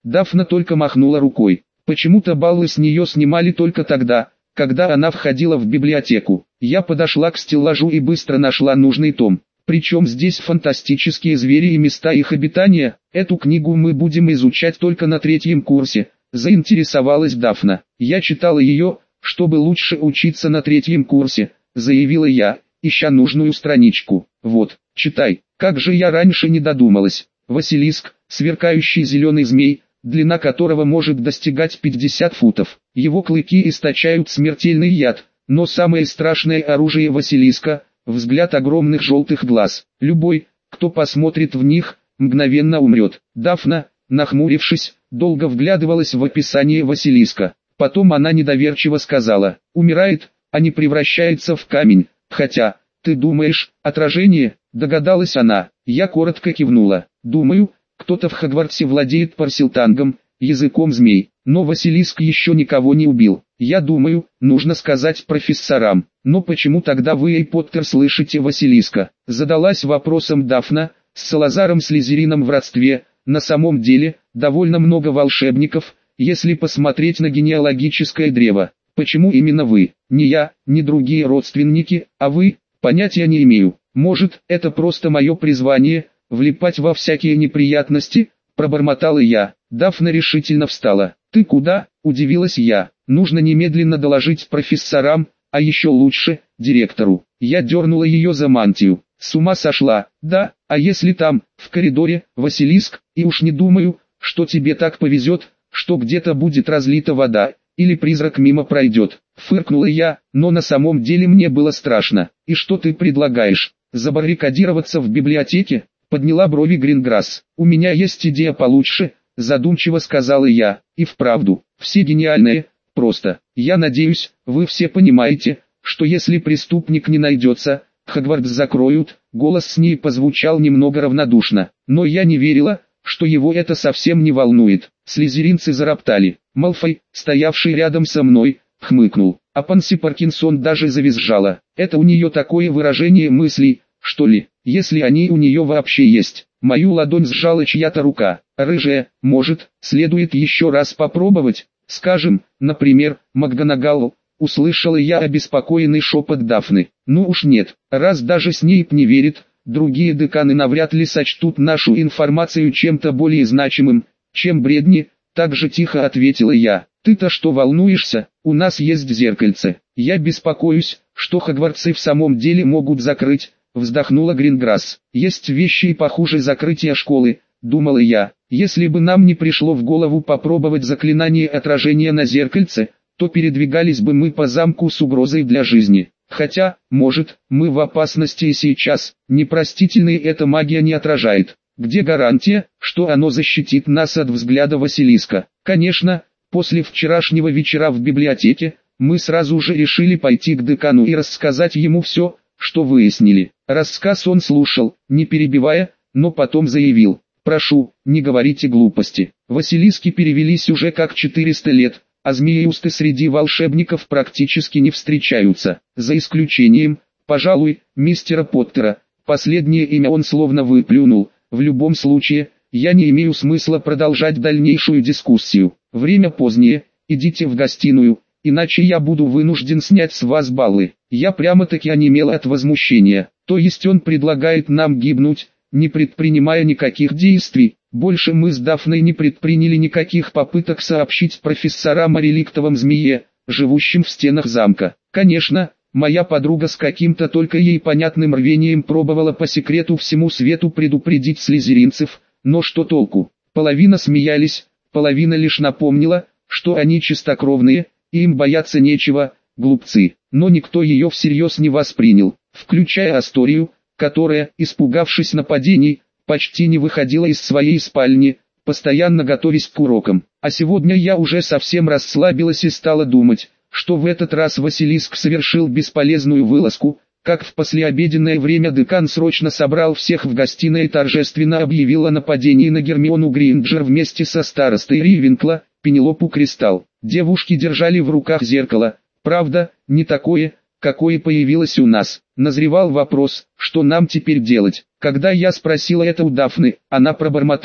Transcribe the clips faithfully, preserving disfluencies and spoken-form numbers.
Дафна только махнула рукой. Почему-то баллы с нее снимали только тогда, когда она входила в библиотеку. Я подошла к стеллажу и быстро нашла нужный том. Причем здесь фантастические звери и места их обитания. Эту книгу мы будем изучать только на третьем курсе, заинтересовалась Дафна. Я читала ее, чтобы лучше учиться на третьем курсе, заявила я, ища нужную страничку. Вот, читай. Как же я раньше не додумалась. Василиск, сверкающий зеленый змей, длина которого может достигать пятидесяти футов. Его клыки источают смертельный яд, но самое страшное оружие Василиска – взгляд огромных желтых глаз. Любой, кто посмотрит в них, мгновенно умрет. Дафна, нахмурившись, долго вглядывалась в описание Василиска. Потом она недоверчиво сказала: «Умирает, а не превращается в камень, хотя, ты думаешь, отражение?» Догадалась она. Я коротко кивнула. «Думаю, кто-то в Хогвартсе владеет парсилтангом, языком змей, но Василиск еще никого не убил. Я думаю, нужно сказать профессорам. Но почему тогда вы и Поттер слышите Василиска?» Задалась вопросом Дафна. С Салазаром Слизерином в родстве, на самом деле, довольно много волшебников, если посмотреть на генеалогическое древо. Почему именно вы? Не я, не другие родственники, а вы? Понятия не имею. Может, это просто мое призвание, влипать во всякие неприятности, пробормотала я. Дафна решительно встала. «Ты куда?» – удивилась я. «Нужно немедленно доложить профессорам, а еще лучше, директору». Я дернула ее за мантию. «С ума сошла?» «Да, а если там, в коридоре, Василиск, и уж не думаю, что тебе так повезет, что где-то будет разлита вода, или призрак мимо пройдет». Фыркнула я, но на самом деле мне было страшно. «И что ты предлагаешь? Забаррикадироваться в библиотеке?» Подняла брови Гринграсс. «У меня есть идея получше», задумчиво сказала я. «И вправду, все гениальные, просто. Я надеюсь, вы все понимаете, что если преступник не найдется, Хогвартс закроют». Голос с ней позвучал немного равнодушно, но я не верила, что его это совсем не волнует. Слизеринцы зароптали. Малфой, стоявший рядом со мной, хмыкнул, а Панси Паркинсон даже завизжала. Это у нее такое выражение мыслей, что ли, если они у нее вообще есть. Мою ладонь сжала чья-то рука. «Рыжая, может, следует еще раз попробовать? Скажем, например, МакГонагал?» Услышала я обеспокоенный шепот Дафны. «Ну уж нет, раз даже Снейп не верит, другие деканы навряд ли сочтут нашу информацию чем-то более значимым, чем бредни», так же тихо ответила я. «Ты-то что волнуешься? У нас есть зеркальце. Я беспокоюсь, что Хогвартсы в самом деле могут закрыть», вздохнула Гринграсс. «Есть вещи и похуже закрытия школы», думала я. «Если бы нам не пришло в голову попробовать заклинание отражения на зеркальце, то передвигались бы мы по замку с угрозой для жизни. Хотя, может, мы в опасности и сейчас, непростительной эта магия не отражает. Где гарантия, что оно защитит нас от взгляда Василиска?» Конечно, после вчерашнего вечера в библиотеке, мы сразу же решили пойти к декану и рассказать ему все, что выяснили. Рассказ он слушал, не перебивая, но потом заявил: «Прошу, не говорите глупости. Василиски перевелись уже как четыреста лет, а змееусты среди волшебников практически не встречаются, за исключением, пожалуй, мистера Поттера». Последнее имя он словно выплюнул. «В любом случае, я не имею смысла продолжать дальнейшую дискуссию. Время позднее, идите в гостиную, иначе я буду вынужден снять с вас баллы». Я прямо-таки онемела от возмущения. То есть он предлагает нам гибнуть, не предпринимая никаких действий. Больше мы с Дафной не предприняли никаких попыток сообщить профессорам о реликтовом змее, живущем в стенах замка. Конечно, моя подруга с каким-то только ей понятным рвением пробовала по секрету всему свету предупредить слизеринцев, но что толку? Половина смеялись, половина лишь напомнила, что они чистокровные, и им бояться нечего, глупцы. Но никто ее всерьез не воспринял, включая Асторию, которая, испугавшись нападений, почти не выходила из своей спальни, постоянно готовясь к урокам. А сегодня я уже совсем расслабилась и стала думать, что в этот раз Василиск совершил бесполезную вылазку, как в послеобеденное время декан срочно собрал всех в гостиной и торжественно объявил о нападении на Гермиону Грейнджер вместе со старостой Ривенкла, Пенелопу Кристал. Девушки держали в руках зеркало, правда, не такое, какое появилось у нас. Назревал вопрос, что нам теперь делать. Когда я спросила это у Дафны, она пробормотала: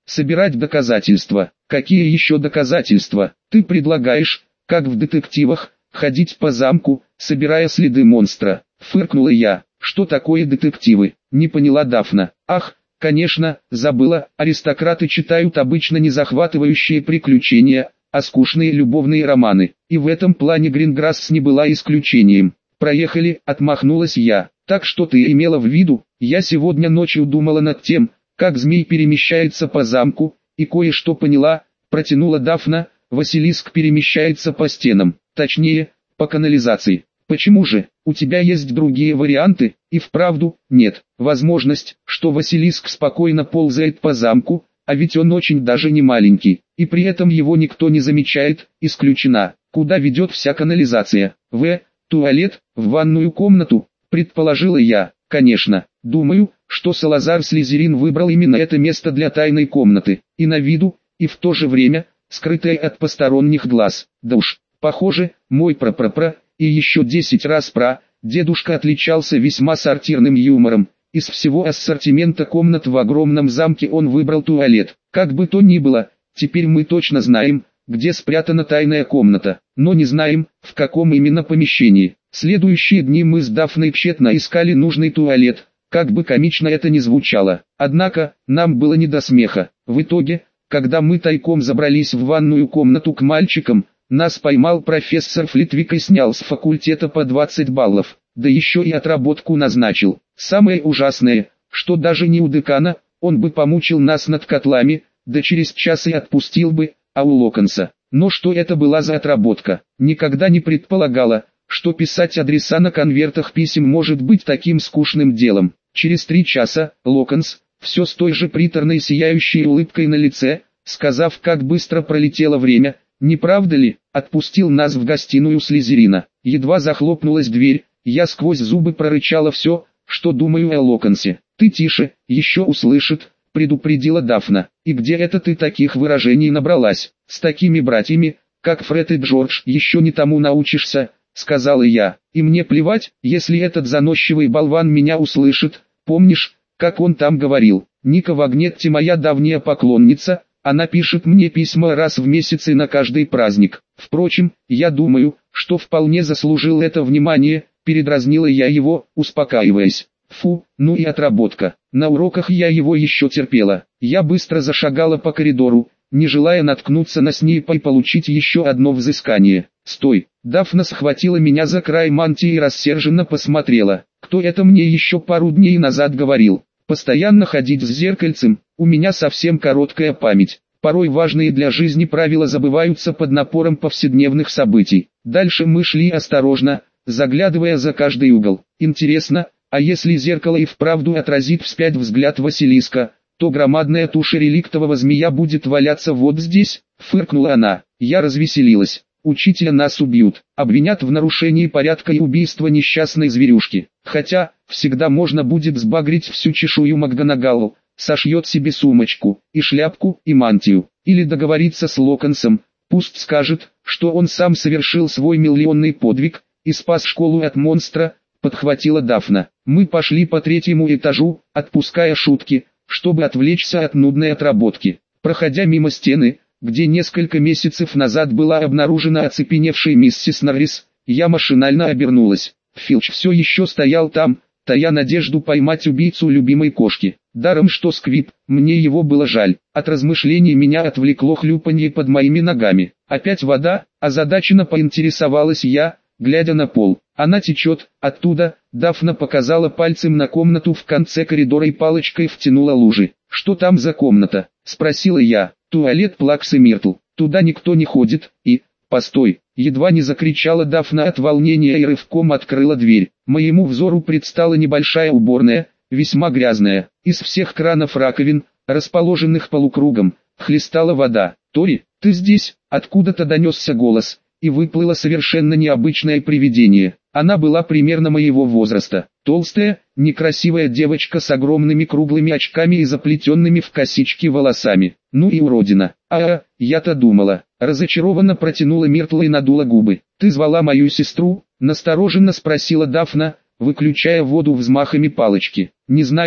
собирать доказательства. Какие еще доказательства? Ты предлагаешь, как в детективах, ходить по замку, собирая следы монстра. Фыркнула я. Что такое детективы? Не поняла Дафна. Ах, конечно, забыла, аристократы читают обычно не захватывающие приключения, а скучные любовные романы. И в этом плане Гринграсс не была исключением. Проехали, отмахнулась я. Так что ты имела в виду? Я сегодня ночью думала над тем, как змей перемещается по замку, и кое-что поняла, протянула Дафна. Василиск перемещается по стенам, точнее, по канализации. Почему же? У тебя есть другие варианты? И вправду, нет. Возможность, что Василиск спокойно ползает по замку, а ведь он очень даже не маленький, и при этом его никто не замечает, исключена. Куда ведет вся канализация? В туалет, в ванную комнату, предположила я. Конечно, думаю, что Салазар Слизерин выбрал именно это место для тайной комнаты, и на виду, и в то же время, скрытое от посторонних глаз. Да уж, похоже, мой прапрапра, и еще десять раз пра, дедушка отличался весьма сортирным юмором. Из всего ассортимента комнат в огромном замке он выбрал туалет. Как бы то ни было, теперь мы точно знаем, где спрятана тайная комната, но не знаем, в каком именно помещении. Следующие дни мы с Дафной тщетно искали нужный туалет, как бы комично это ни звучало. Однако, нам было не до смеха. В итоге, когда мы тайком забрались в ванную комнату к мальчикам, нас поймал профессор Флитвик и снял с факультета по двадцать баллов, да еще и отработку назначил. Самое ужасное, что даже не у декана, он бы помучил нас над котлами, да через час и отпустил бы, а у Локонса. Но что это была за отработка? Никогда не предполагала, что писать адреса на конвертах писем может быть таким скучным делом. Через три часа, Локонс, все с той же приторной сияющей улыбкой на лице, сказав, как быстро пролетело время, не правда ли, отпустил нас в гостиную Слизерина. Едва захлопнулась дверь, я сквозь зубы прорычала все, что думаю о Локонсе. «Ты тише, еще услышит», — предупредила Дафна. «И где это ты таких выражений набралась? С такими братьями, как Фред и Джордж, еще не тому научишься», — сказала я. «И мне плевать, если этот заносчивый болван меня услышит. Помнишь, как он там говорил? Ника Вагнетти моя давняя поклонница, она пишет мне письма раз в месяц и на каждый праздник. Впрочем, я думаю, что вполне заслужил это внимание», — передразнила я его, успокаиваясь. Фу, ну и отработка. На уроках я его еще терпела. Я быстро зашагала по коридору, не желая наткнуться на Снейпа и получить еще одно взыскание. «Стой!» Дафна схватила меня за край мантии и рассерженно посмотрела. «Кто это мне еще пару дней назад говорил? Постоянно ходить с зеркальцем, у меня совсем короткая память. Порой важные для жизни правила забываются под напором повседневных событий». Дальше мы шли осторожно, заглядывая за каждый угол. Интересно, а если зеркало и вправду отразит вспять взгляд Василиска, то громадная туша реликтового змея будет валяться вот здесь, фыркнула она. Я развеселилась. Учителя нас убьют, обвинят в нарушении порядка и убийства несчастной зверюшки. Хотя, всегда можно будет сбагрить всю чешую МакГонагалл, сошьет себе сумочку, и шляпку, и мантию. Или договориться с Локонсом, пусть скажет, что он сам совершил свой миллионный подвиг, и спас школу от монстра, подхватила Дафна. Мы пошли по третьему этажу, отпуская шутки, чтобы отвлечься от нудной отработки. Проходя мимо стены, где несколько месяцев назад была обнаружена оцепеневшая миссис Норрис, я машинально обернулась. Филч все еще стоял там, тая надежду поймать убийцу любимой кошки. Даром что Сквиб, мне его было жаль. От размышлений меня отвлекло хлюпанье под моими ногами. Опять вода, озадаченно поинтересовалась я, глядя на пол. Она течет, оттуда. Дафна показала пальцем на комнату в конце коридора и палочкой втянула лужи. «Что там за комната?» – спросила я. «Туалет Плаксы Миртл. Туда никто не ходит, и...» «Постой!» – едва не закричала Дафна от волнения и рывком открыла дверь. Моему взору предстала небольшая уборная, весьма грязная. Из всех кранов раковин, расположенных полукругом, хлестала вода. «Тори, ты здесь?» – откуда-то донесся голос, и выплыло совершенно необычное привидение. Она была примерно моего возраста. Толстая, некрасивая девочка с огромными круглыми очками и заплетенными в косички волосами. Ну и уродина. А, я-то думала. Разочарованно протянула Миртл и надула губы. «Ты звала мою сестру?» – настороженно спросила Дафна, выключая воду взмахами палочки. «Не знаю,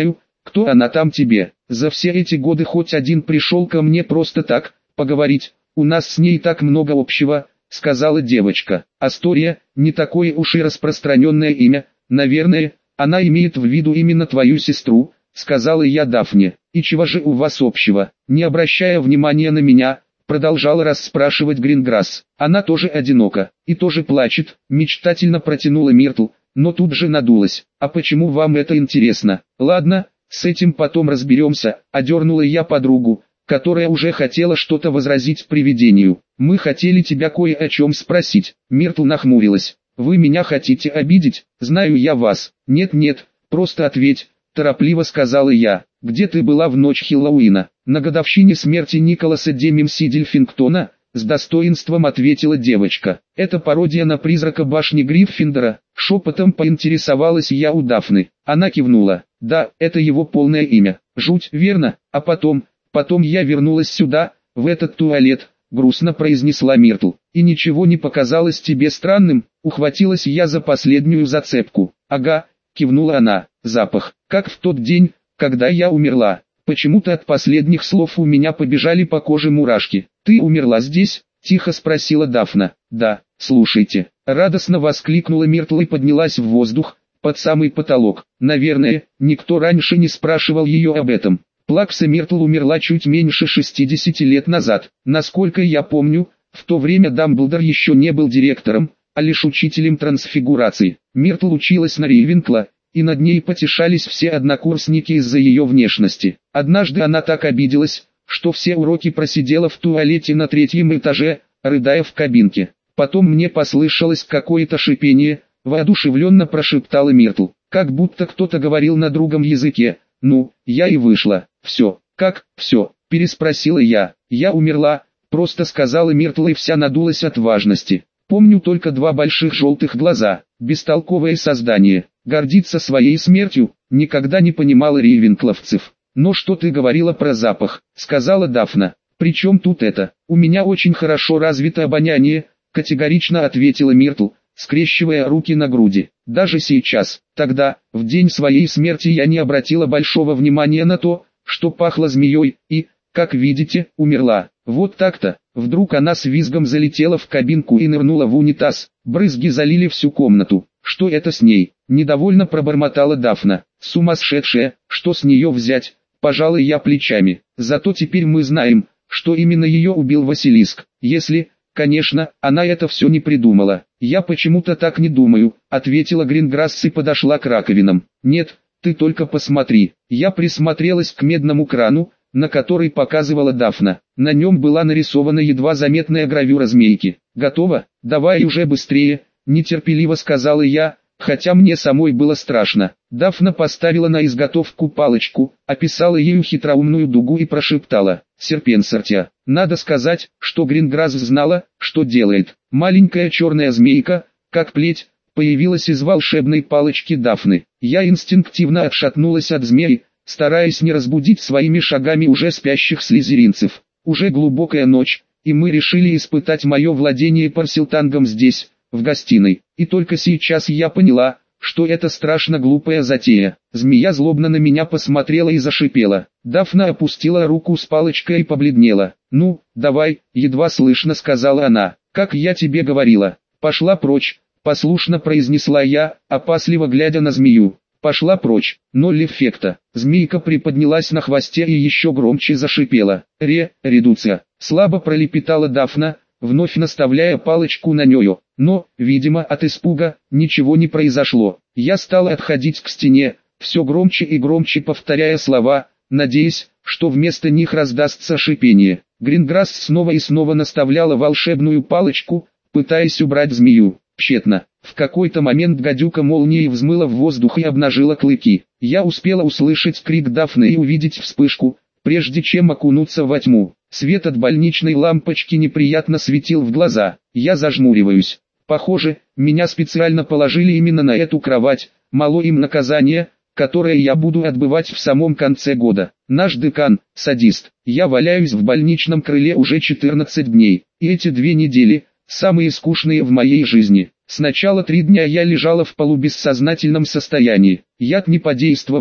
Кто она там тебе? За все эти годы хоть один пришел ко мне просто так, поговорить? У нас с ней так много общего, сказала девочка. Астория, не такое уж и распространенное имя, наверное, она имеет в виду именно твою сестру, сказала я Дафне. И чего же у вас общего? Не обращая внимания на меня, продолжала расспрашивать Гринграсс. Она тоже одинока, и тоже плачет, мечтательно протянула Миртл, но тут же надулась. А почему вам это интересно? Ладно, с этим потом разберемся, одернула я подругу, которая уже хотела что-то возразить привидению. Мы хотели тебя кое о чем спросить. Миртл нахмурилась. Вы меня хотите обидеть? Знаю я вас. Нет-нет, просто ответь, торопливо сказала я. Где ты была в ночь Хэллоуина? На годовщине смерти Николаса де Мимси-Дильфингтона, с достоинством ответила девочка. Это пародия на призрака башни Гриффиндора. Шепотом поинтересовалась я у Дафны. Она кивнула. Да, это его полное имя. Жуть, верно? А потом, потом я вернулась сюда, в этот туалет, грустно произнесла Миртл. И ничего не показалось тебе странным? Ухватилась я за последнюю зацепку. Ага, кивнула она. Запах, как в тот день, когда я умерла. Почему-то от последних слов у меня побежали по коже мурашки. Ты умерла здесь? Тихо спросила Дафна. Да, слушайте. Радостно воскликнула Миртл и поднялась в воздух, под самый потолок. Наверное, никто раньше не спрашивал ее об этом. Плакса Миртл умерла чуть меньше шестидесяти лет назад. Насколько я помню, в то время Дамблдор еще не был директором, а лишь учителем трансфигурации. Миртл училась на Рейвенкла, и над ней потешались все однокурсники из-за ее внешности. Однажды она так обиделась, что все уроки просидела в туалете на третьем этаже, рыдая в кабинке. Потом мне послышалось какое-то шипение, воодушевленно прошептала Миртл, как будто кто-то говорил на другом языке. Ну, я и вышла. Все, как, все, переспросила я. Я умерла, просто сказала Миртл и вся надулась от важности. Помню только два больших желтых глаза, бестолковое создание. Гордиться своей смертью, никогда не понимала рейвенкловцев. Но что ты говорила про запах, сказала Дафна. Причем тут это? У меня очень хорошо развито обоняние, категорично ответила Миртл, скрещивая руки на груди. Даже сейчас, тогда, в день своей смерти я не обратила большого внимания на то, что пахло змеей, и, как видите, умерла. Вот так-то. Вдруг она с визгом залетела в кабинку и нырнула в унитаз. Брызги залили всю комнату. Что это с ней? Недовольно пробормотала Дафна. Сумасшедшая, что с нее взять? Пожалуй, я плечами. Зато теперь мы знаем, что именно ее убил Василиск. Если, конечно, она это все не придумала. Я почему-то так не думаю, ответила Гринграсс и подошла к раковинам. Нет, ты только посмотри. Я присмотрелась к медному крану, на который показывала Дафна. На нем была нарисована едва заметная гравюра змейки. Готово? Давай уже быстрее, нетерпеливо сказала я, хотя мне самой было страшно. Дафна поставила на изготовку палочку, описала ею хитроумную дугу и прошептала: «Серпенсортя». Надо сказать, что Гринграсс знала, что делает. Маленькая черная змейка, как плеть, появилась из волшебной палочки Дафны. Я инстинктивно отшатнулась от змеи, стараясь не разбудить своими шагами уже спящих слизеринцев. Уже глубокая ночь, и мы решили испытать мое владение парсилтангом здесь, в гостиной. И только сейчас я поняла, что это страшно глупая затея. Змея злобно на меня посмотрела и зашипела. Дафна опустила руку с палочкой и побледнела. «Ну, давай», — едва слышно сказала она. «Как я тебе говорила, пошла прочь», — послушно произнесла я, опасливо глядя на змею. Пошла прочь, ноль эффекта. Змейка приподнялась на хвосте и еще громче зашипела. «Ре, редуция», — слабо пролепетала Дафна, вновь наставляя палочку на нее. Но, видимо, от испуга, ничего не произошло. Я стала отходить к стене, все громче и громче повторяя слова, надеясь, что вместо них раздастся шипение. Гринграсс снова и снова наставляла волшебную палочку, пытаясь убрать змею. Тщетно. В какой-то момент гадюка молнией взмыла в воздух и обнажила клыки. Я успела услышать крик Дафны и увидеть вспышку, прежде чем окунуться во тьму. Свет от больничной лампочки неприятно светил в глаза. Я зажмуриваюсь. Похоже, меня специально положили именно на эту кровать, мало им наказание, которое я буду отбывать в самом конце года. Наш декан – садист. Я валяюсь в больничном крыле уже четырнадцать дней, и эти две недели – самые скучные в моей жизни. Сначала три дня я лежала в полубессознательном состоянии. Яд не подействовал,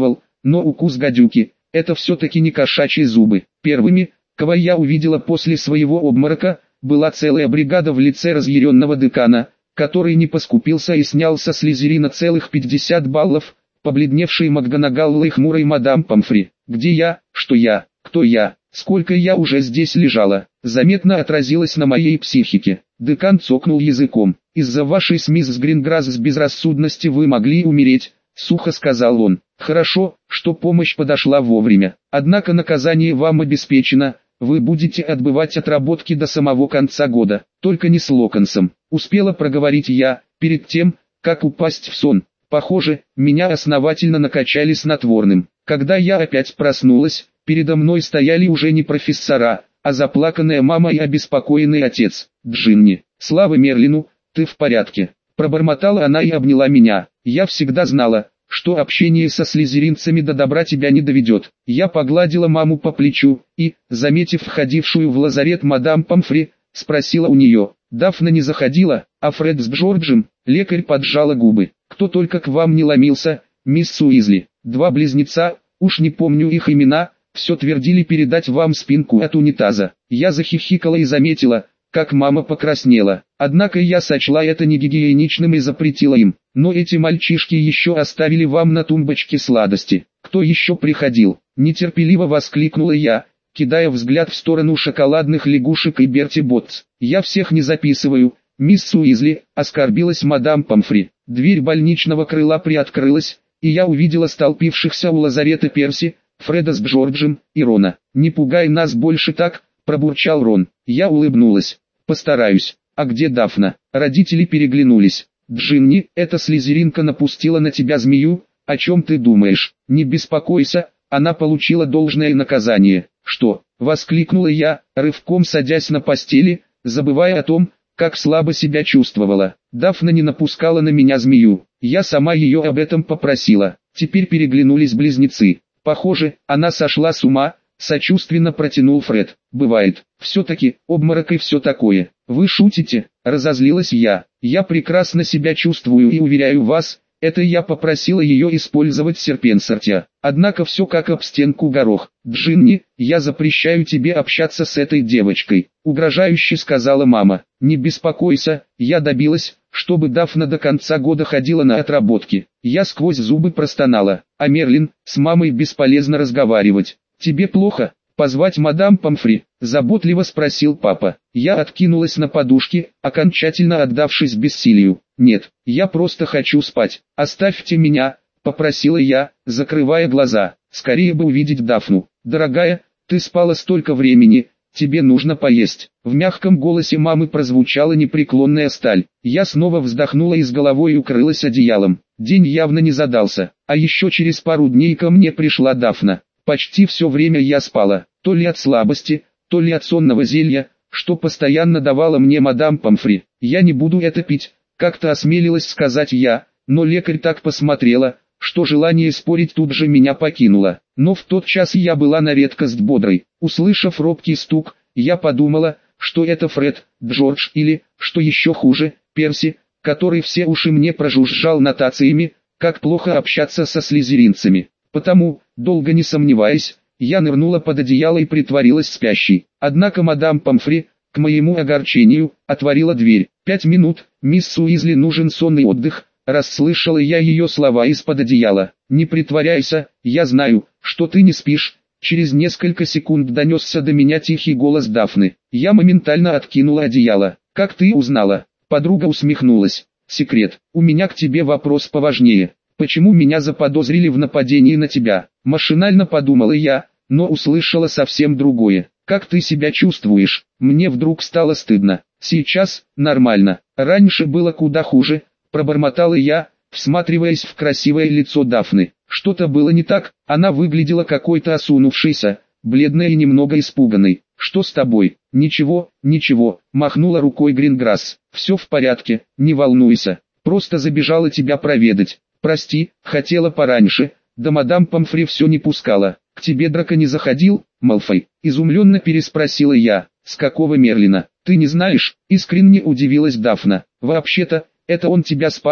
но укус гадюки – это все-таки не кошачьи зубы. Первыми, кого я увидела после своего обморока, была целая бригада в лице разъяренного декана, который не поскупился и снял со Слизерина целых пятьдесят баллов, побледневшей МакГонагалл и хмурой мадам Помфри. Где я, что я, кто я, сколько я уже здесь лежала, заметно отразилось на моей психике. Декан цокнул языком. «Из-за вашей с мисс Гринграсс с безрассудности вы могли умереть», — сухо сказал он. «Хорошо, что помощь подошла вовремя. Однако наказание вам обеспечено, вы будете отбывать отработки до самого конца года, только не с Локонсом», — успела проговорить я, перед тем, как упасть в сон. Похоже, меня основательно накачали снотворным. Когда я опять проснулась, передо мной стояли уже не профессора, а заплаканная мама и обеспокоенный отец. «Джинни, слава Мерлину, ты в порядке?» Пробормотала она и обняла меня. «Я всегда знала, что общение со слизеринцами до добра тебя не доведет». Я погладила маму по плечу и, заметив входившую в лазарет мадам Помфри, спросила у нее: «Дафна не заходила, а Фред с Джорджем?» Лекарь поджала губы. «Кто только к вам не ломился, мисс Уизли. Два близнеца, уж не помню их имена, все твердили передать вам спинку от унитаза». Я захихикала и заметила, как мама покраснела. Однако я сочла это негигиеничным и запретила им. «Но эти мальчишки еще оставили вам на тумбочке сладости. Кто еще приходил?» Нетерпеливо воскликнула я, кидая взгляд в сторону шоколадных лягушек и Берти Боттс. «Я всех не записываю, мисс Уизли», — оскорбилась мадам Помфри. Дверь больничного крыла приоткрылась, и я увидела столпившихся у лазарета Перси, Фреда с Джорджем и Рона. «Не пугай нас больше так», — пробурчал Рон. Я улыбнулась. «Постараюсь. А где Дафна?» Родители переглянулись. «Джинни, эта слизеринка напустила на тебя змею, о чем ты думаешь?» «Не беспокойся, она получила должное наказание». «Что?» — воскликнула я, рывком садясь на постели, забывая о том, как слабо себя чувствовала. Дафна не напускала на меня змею. Я сама ее об этом попросила. Теперь переглянулись близнецы. «Похоже, она сошла с ума», — сочувственно протянул Фред. «Бывает. Все-таки, обморок и все такое». «Вы шутите?» — разозлилась я. «Я прекрасно себя чувствую и уверяю вас, это я попросила ее использовать серпенсортия. Однако все как об стенку горох. Джинни, я запрещаю тебе общаться с этой девочкой», — угрожающе сказала мама. «Не беспокойся, я добилась, чтобы Дафна до конца года ходила на отработки». Я сквозь зубы простонала. «А Мерлин, с мамой бесполезно разговаривать. Тебе плохо? Позвать мадам Помфри?» — заботливо спросил папа. Я откинулась на подушке, окончательно отдавшись бессилию. «Нет, я просто хочу спать. Оставьте меня», — попросила я, закрывая глаза. «Скорее бы увидеть Дафну». «Дорогая, ты спала столько времени, тебе нужно поесть». В мягком голосе мамы прозвучала непреклонная сталь. Я снова вздохнула и с головой укрылась одеялом. День явно не задался, а еще через пару дней ко мне пришла Дафна. Почти все время я спала, то ли от слабости, то ли от сонного зелья, что постоянно давала мне мадам Помфри. «Я не буду это пить», — как-то осмелилась сказать я, но лекарь так посмотрела, что желание спорить тут же меня покинуло. Но в тот час я была на редкость бодрой. Услышав робкий стук, я подумала, что это Фред, Джордж или, что еще хуже, Перси, который все уши мне прожужжал нотациями, как плохо общаться со слизеринцами. Потому, долго не сомневаясь, я нырнула под одеяло и притворилась спящей. Однако мадам Помфри, к моему огорчению, отворила дверь. «Пять минут, мисс Уизли, нужен сонный отдых», — расслышала я ее слова из-под одеяла. «Не притворяйся, я знаю, что ты не спишь». Через несколько секунд донесся до меня тихий голос Дафны. Я моментально откинула одеяло. «Как ты узнала?» Подруга усмехнулась. «Секрет. У меня к тебе вопрос поважнее. Почему меня заподозрили в нападении на тебя?» Машинально подумала я, но услышала совсем другое. «Как ты себя чувствуешь?» Мне вдруг стало стыдно. «Сейчас, нормально. Раньше было куда хуже», — пробормотала я, всматриваясь в красивое лицо Дафны. Что-то было не так, она выглядела какой-то осунувшейся, бледной и немного испуганной. «Что с тобой?» «Ничего, ничего», — махнула рукой Гринграсс. «Все в порядке, не волнуйся. Просто забежала тебя проведать. Прости, хотела пораньше, да мадам Помфри все не пускала». «К тебе Драко не заходил, Малфой?» — изумленно переспросила я. «С какого Мерлина? Ты не знаешь?» — искренне удивилась Дафна. «Вообще-то, это он тебя спас»,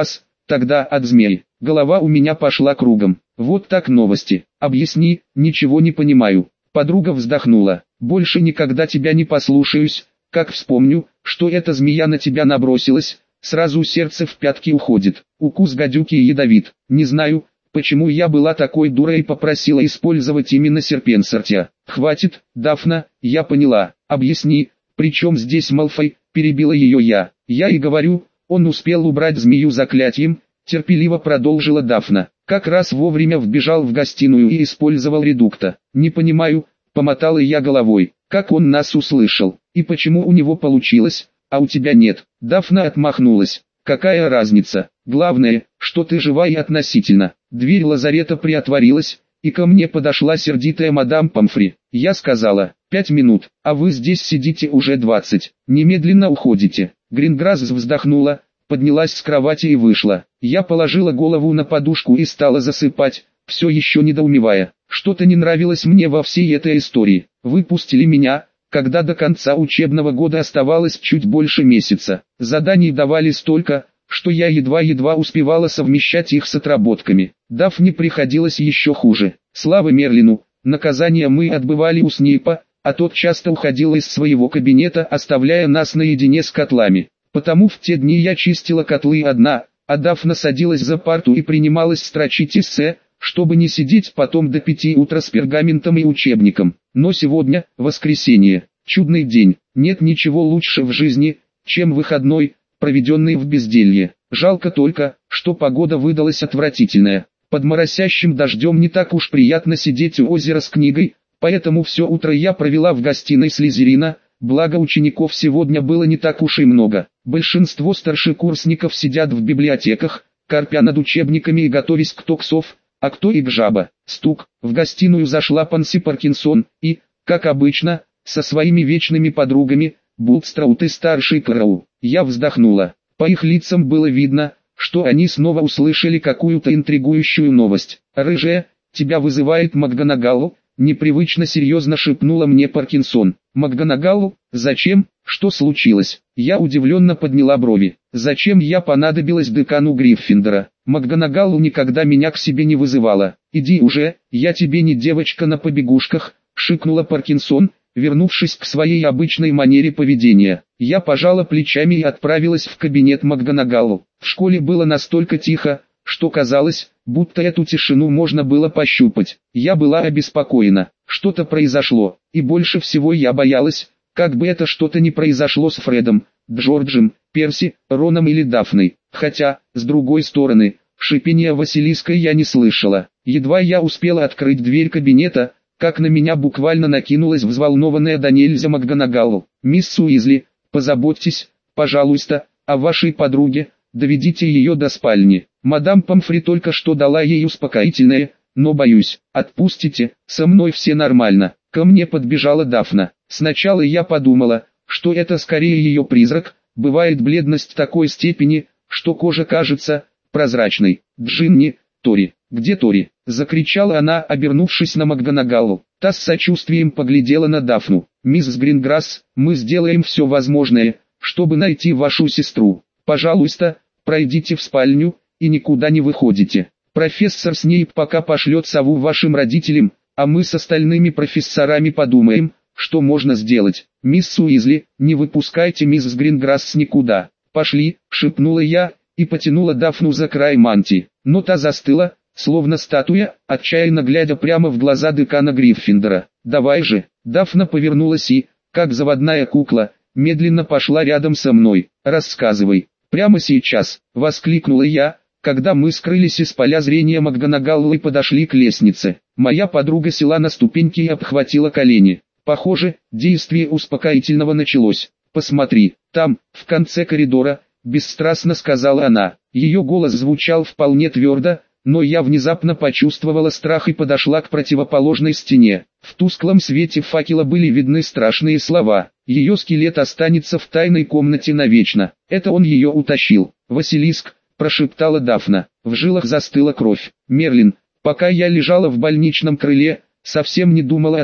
Тогда от змеи. Голова у меня пошла кругом. Вот так новости. Объясни, ничего не понимаю. Подруга вздохнула. Больше никогда тебя не послушаюсь. Как вспомню, что эта змея на тебя набросилась, сразу сердце в пятки уходит. Укус гадюки ядовит. Не знаю, почему я была такой дурой и попросила использовать именно серпенсортия. Хватит, Дафна, я поняла. Объясни, при чем здесь Малфой, перебила ее я. Я и говорю, он успел убрать змею заклятием, терпеливо продолжила Дафна. Как раз вовремя вбежал в гостиную и использовал редукта. Не понимаю, помотала я головой, как он нас услышал, и почему у него получилось, а у тебя нет. Дафна отмахнулась. Какая разница? Главное, что ты жива и относительно. Дверь лазарета приотворилась, и ко мне подошла сердитая мадам Помфри. Я сказала, пять минут, а вы здесь сидите уже двадцать. Немедленно уходите. Гринграсс вздохнула, поднялась с кровати и вышла. Я положила голову на подушку и стала засыпать, все еще недоумевая. Что-то не нравилось мне во всей этой истории. Выпустили меня, когда до конца учебного года оставалось чуть больше месяца. Заданий давали столько, что я едва-едва успевала совмещать их с отработками. Дафне приходилось еще хуже. Слава Мерлину, наказание мы отбывали у Снейпа, а тот часто уходил из своего кабинета, оставляя нас наедине с котлами. Потому в те дни я чистила котлы одна, а Дафна садилась за парту и принималась строчить эссе, чтобы не сидеть потом до пяти утра с пергаментом и учебником. Но сегодня, воскресенье, чудный день, нет ничего лучше в жизни, чем выходной, проведенный в безделье. Жалко только, что погода выдалась отвратительная. Под моросящим дождем не так уж приятно сидеть у озера с книгой, поэтому все утро я провела в гостиной Слизерина, благо учеников сегодня было не так уж и много. Большинство старшекурсников сидят в библиотеках, корпя над учебниками и готовясь к токсов, а кто и к жаба. Стук, в гостиную зашла Панси Паркинсон и, как обычно, со своими вечными подругами, Бултстраут и старший Кроу. Я вздохнула. По их лицам было видно, что они снова услышали какую-то интригующую новость. «Рыжая, тебя вызывает МакГонагалл», непривычно серьезно шепнула мне Паркинсон. «МакГонагалл? Зачем? Что случилось?» Я удивленно подняла брови. «Зачем я понадобилась декану Гриффиндора? МакГонагалл никогда меня к себе не вызывала. Иди уже, я тебе не девочка на побегушках», шикнула Паркинсон, вернувшись к своей обычной манере поведения. Я пожала плечами и отправилась в кабинет МакГонагалл. В школе было настолько тихо, что казалось, будто эту тишину можно было пощупать. Я была обеспокоена. Что-то произошло, и больше всего я боялась, как бы это что-то не произошло с Фредом, Джорджем, Перси, Роном или Дафной. Хотя, с другой стороны, шипения Василиска я не слышала. Едва я успела открыть дверь кабинета, как на меня буквально накинулась взволнованная до нельзя МакГонагалл. «Мисс Уизли, позаботьтесь, пожалуйста, о вашей подруге, доведите ее до спальни. Мадам Помфри только что дала ей успокоительное, но боюсь, отпустите, со мной все нормально». Ко мне подбежала Дафна. Сначала я подумала, что это скорее ее призрак, бывает бледность такой степени, что кожа кажется прозрачной. «Джинни, Тори, где Тори?» — закричала она, обернувшись на МакГонагалл. Та с сочувствием поглядела на Дафну. «Мисс Гринграсс, мы сделаем все возможное, чтобы найти вашу сестру. Пожалуйста, пройдите в спальню и никуда не выходите. Профессор Снейп пока пошлет сову вашим родителям, а мы с остальными профессорами подумаем, что можно сделать. Мисс Уизли, не выпускайте мисс Гринграсс никуда». «Пошли», — шепнула я, и потянула Дафну за край мантии. Но та застыла, словно статуя, отчаянно глядя прямо в глаза декана Гриффиндора. «Давай же». Дафна повернулась и, как заводная кукла, медленно пошла рядом со мной. «Рассказывай». «Прямо сейчас», — воскликнула я, когда мы скрылись из поля зрения МакГонагалл и подошли к лестнице. Моя подруга села на ступеньки и обхватила колени. Похоже, действие успокоительного началось. «Посмотри, там, в конце коридора», — бесстрастно сказала она. Ее голос звучал вполне твердо, но я внезапно почувствовала страх и подошла к противоположной стене. В тусклом свете факела были видны страшные слова. «Ее скелет останется в тайной комнате навечно». Это он ее утащил. «Василиск», — прошептала Дафна. В жилах застыла кровь. «Мерлин, пока я лежала в больничном крыле, совсем не думала о том,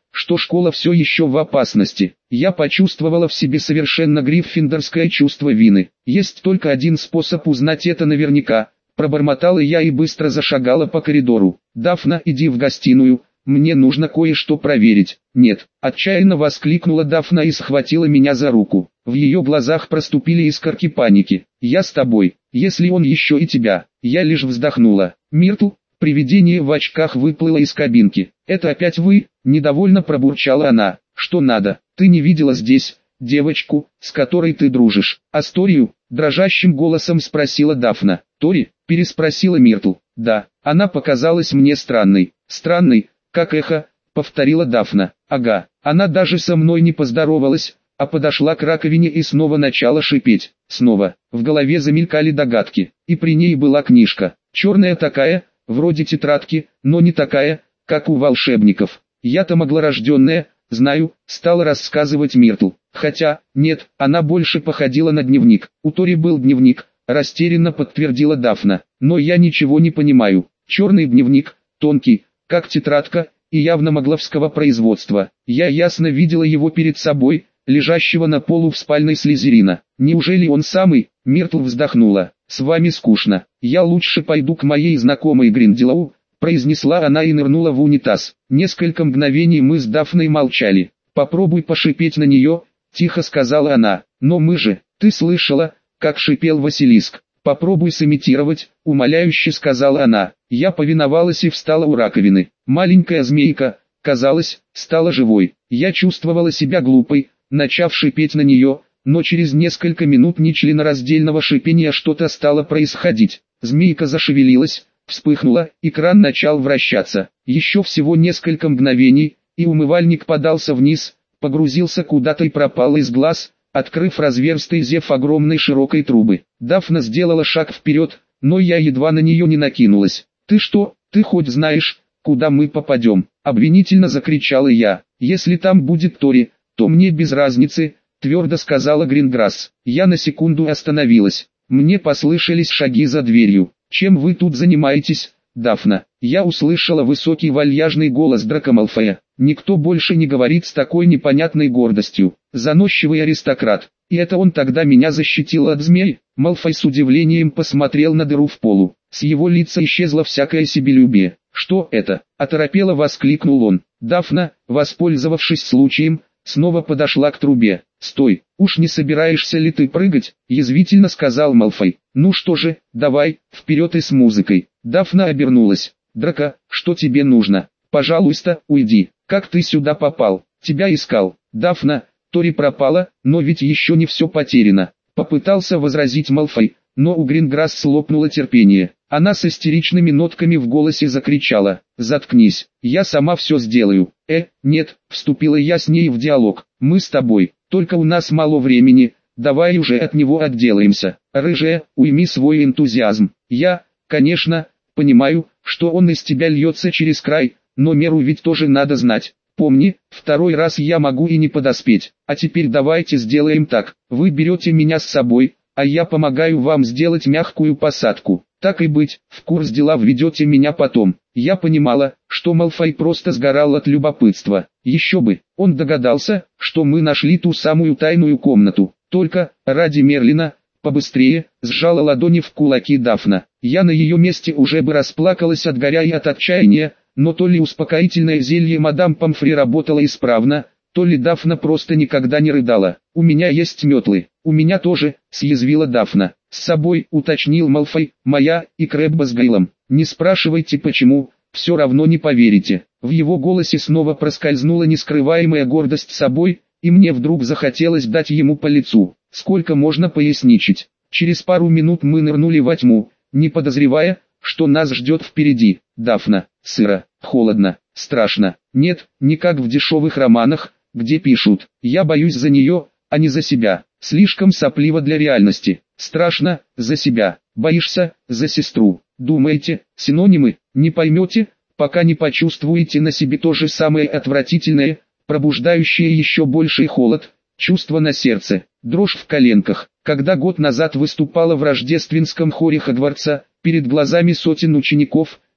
что школа все еще в опасности. Я почувствовала в себе совершенно гриффиндорское чувство вины. Есть только один способ узнать это наверняка. Пробормотала я и быстро зашагала по коридору. «Дафна, иди в гостиную, мне нужно кое-что проверить». «Нет», — отчаянно воскликнула Дафна и схватила меня за руку. В ее глазах проступили искорки паники. «Я с тобой, если он еще и тебя». Я лишь вздохнула. «Миртл». Привидение в очках выплыло из кабинки. «Это опять вы?» – недовольно пробурчала она. «Что надо? Ты не видела здесь девочку, с которой ты дружишь?» «Асторию?» – дрожащим голосом спросила Дафна. «Тори?» – переспросила Миртл. «Да, она показалась мне странной». «Странной, как эхо», – повторила Дафна. «Ага, она даже со мной не поздоровалась, а подошла к раковине и снова начала шипеть. Снова, в голове замелькали догадки, и при ней была книжка. Черная такая, вроде тетрадки, но не такая, как у волшебников. Я-то маглорожденная, знаю, стала рассказывать Миртл. Хотя, нет, она больше походила на дневник. У Тори был дневник, растерянно подтвердила Дафна. Но я ничего не понимаю. Черный дневник, тонкий, как тетрадка, и явно магловского производства. Я ясно видела его перед собой, лежащего на полу в спальной Слизерина. Неужели он самый? Миртл вздохнула. «С вами скучно. Я лучше пойду к моей знакомой Гринделоу», произнесла она и нырнула в унитаз. Несколько мгновений мы с Дафной молчали. «Попробуй пошипеть на нее», тихо сказала она. «Но мы же, ты слышала, как шипел Василиск. Попробуй сымитировать», умоляюще сказала она. Я повиновалась и встала у раковины. Маленькая змейка, казалось, стала живой. Я чувствовала себя глупой, начав шипеть на нее, но через несколько минут нечленораздельного шипения что-то стало происходить. Змейка зашевелилась, вспыхнула, и кран начал вращаться. Еще всего несколько мгновений, и умывальник подался вниз, погрузился куда-то и пропал из глаз, открыв разверстый зев огромной широкой трубы. Дафна сделала шаг вперед, но я едва на нее не накинулась. «Ты что, ты хоть знаешь, куда мы попадем?» — обвинительно закричала я. «Если там будет Тори, то мне без разницы», — твердо сказала Гринграсс. Я на секунду остановилась. Мне послышались шаги за дверью. «Чем вы тут занимаетесь, Дафна?» Я услышала высокий вальяжный голос Драко Малфоя. Никто больше не говорит с такой непонятной гордостью. Заносчивый аристократ. И это он тогда меня защитил от змей? Малфой с удивлением посмотрел на дыру в полу. С его лица исчезло всякое себелюбие. «Что это?» – оторопело воскликнул он. Дафна, воспользовавшись случаем, снова подошла к трубе. «Стой, уж не собираешься ли ты прыгать?» – язвительно сказал Малфой. «Ну что же, давай, вперед и с музыкой». Дафна обернулась. «Драко, что тебе нужно? Пожалуйста, уйди. Как ты сюда попал? Тебя искал». «Дафна, Тори пропала, но ведь еще не все потеряно». Попытался возразить Малфой, но у Гринграсс лопнуло терпение. Она с истеричными нотками в голосе закричала: «Заткнись, я сама все сделаю». «Э, нет», вступила я с ней в диалог, «мы с тобой, только у нас мало времени, давай уже от него отделаемся». «Рыжая, уйми свой энтузиазм. Я, конечно, понимаю, что он из тебя льется через край, но меру ведь тоже надо знать. Помни, второй раз я могу и не подоспеть. А теперь давайте сделаем так, вы берете меня с собой, а я помогаю вам сделать мягкую посадку. Так и быть, в курс дела введете меня потом». Я понимала, что Малфой просто сгорал от любопытства. Еще бы, он догадался, что мы нашли ту самую тайную комнату. Только, ради Мерлина, побыстрее, сжала ладони в кулаки Дафна. Я на ее месте уже бы расплакалась от горя и от отчаяния, но то ли успокоительное зелье мадам Помфри работало исправно, то ли Дафна просто никогда не рыдала. «У меня есть метлы». «У меня тоже», — съязвила Дафна. «С собой», — уточнил Малфой, — «моя и Крэбба с Гейлом». «Не спрашивайте почему, все равно не поверите». В его голосе снова проскользнула нескрываемая гордость собой, и мне вдруг захотелось дать ему по лицу. Сколько можно поясничать? Через пару минут мы нырнули во тьму, не подозревая, что нас ждет впереди. Дафна, сыро, холодно, страшно. Нет, не как в дешевых романах, где пишут: «Я боюсь за нее, а не за себя». Слишком сопливо для реальности. Страшно, за себя. Боишься, за сестру. Думаете, синонимы? Не поймете, пока не почувствуете на себе то же самое отвратительное, пробуждающее еще больший холод, чувство на сердце, дрожь в коленках. Когда год назад выступала в рождественском хоре Хогвартса, перед глазами сотен учеников,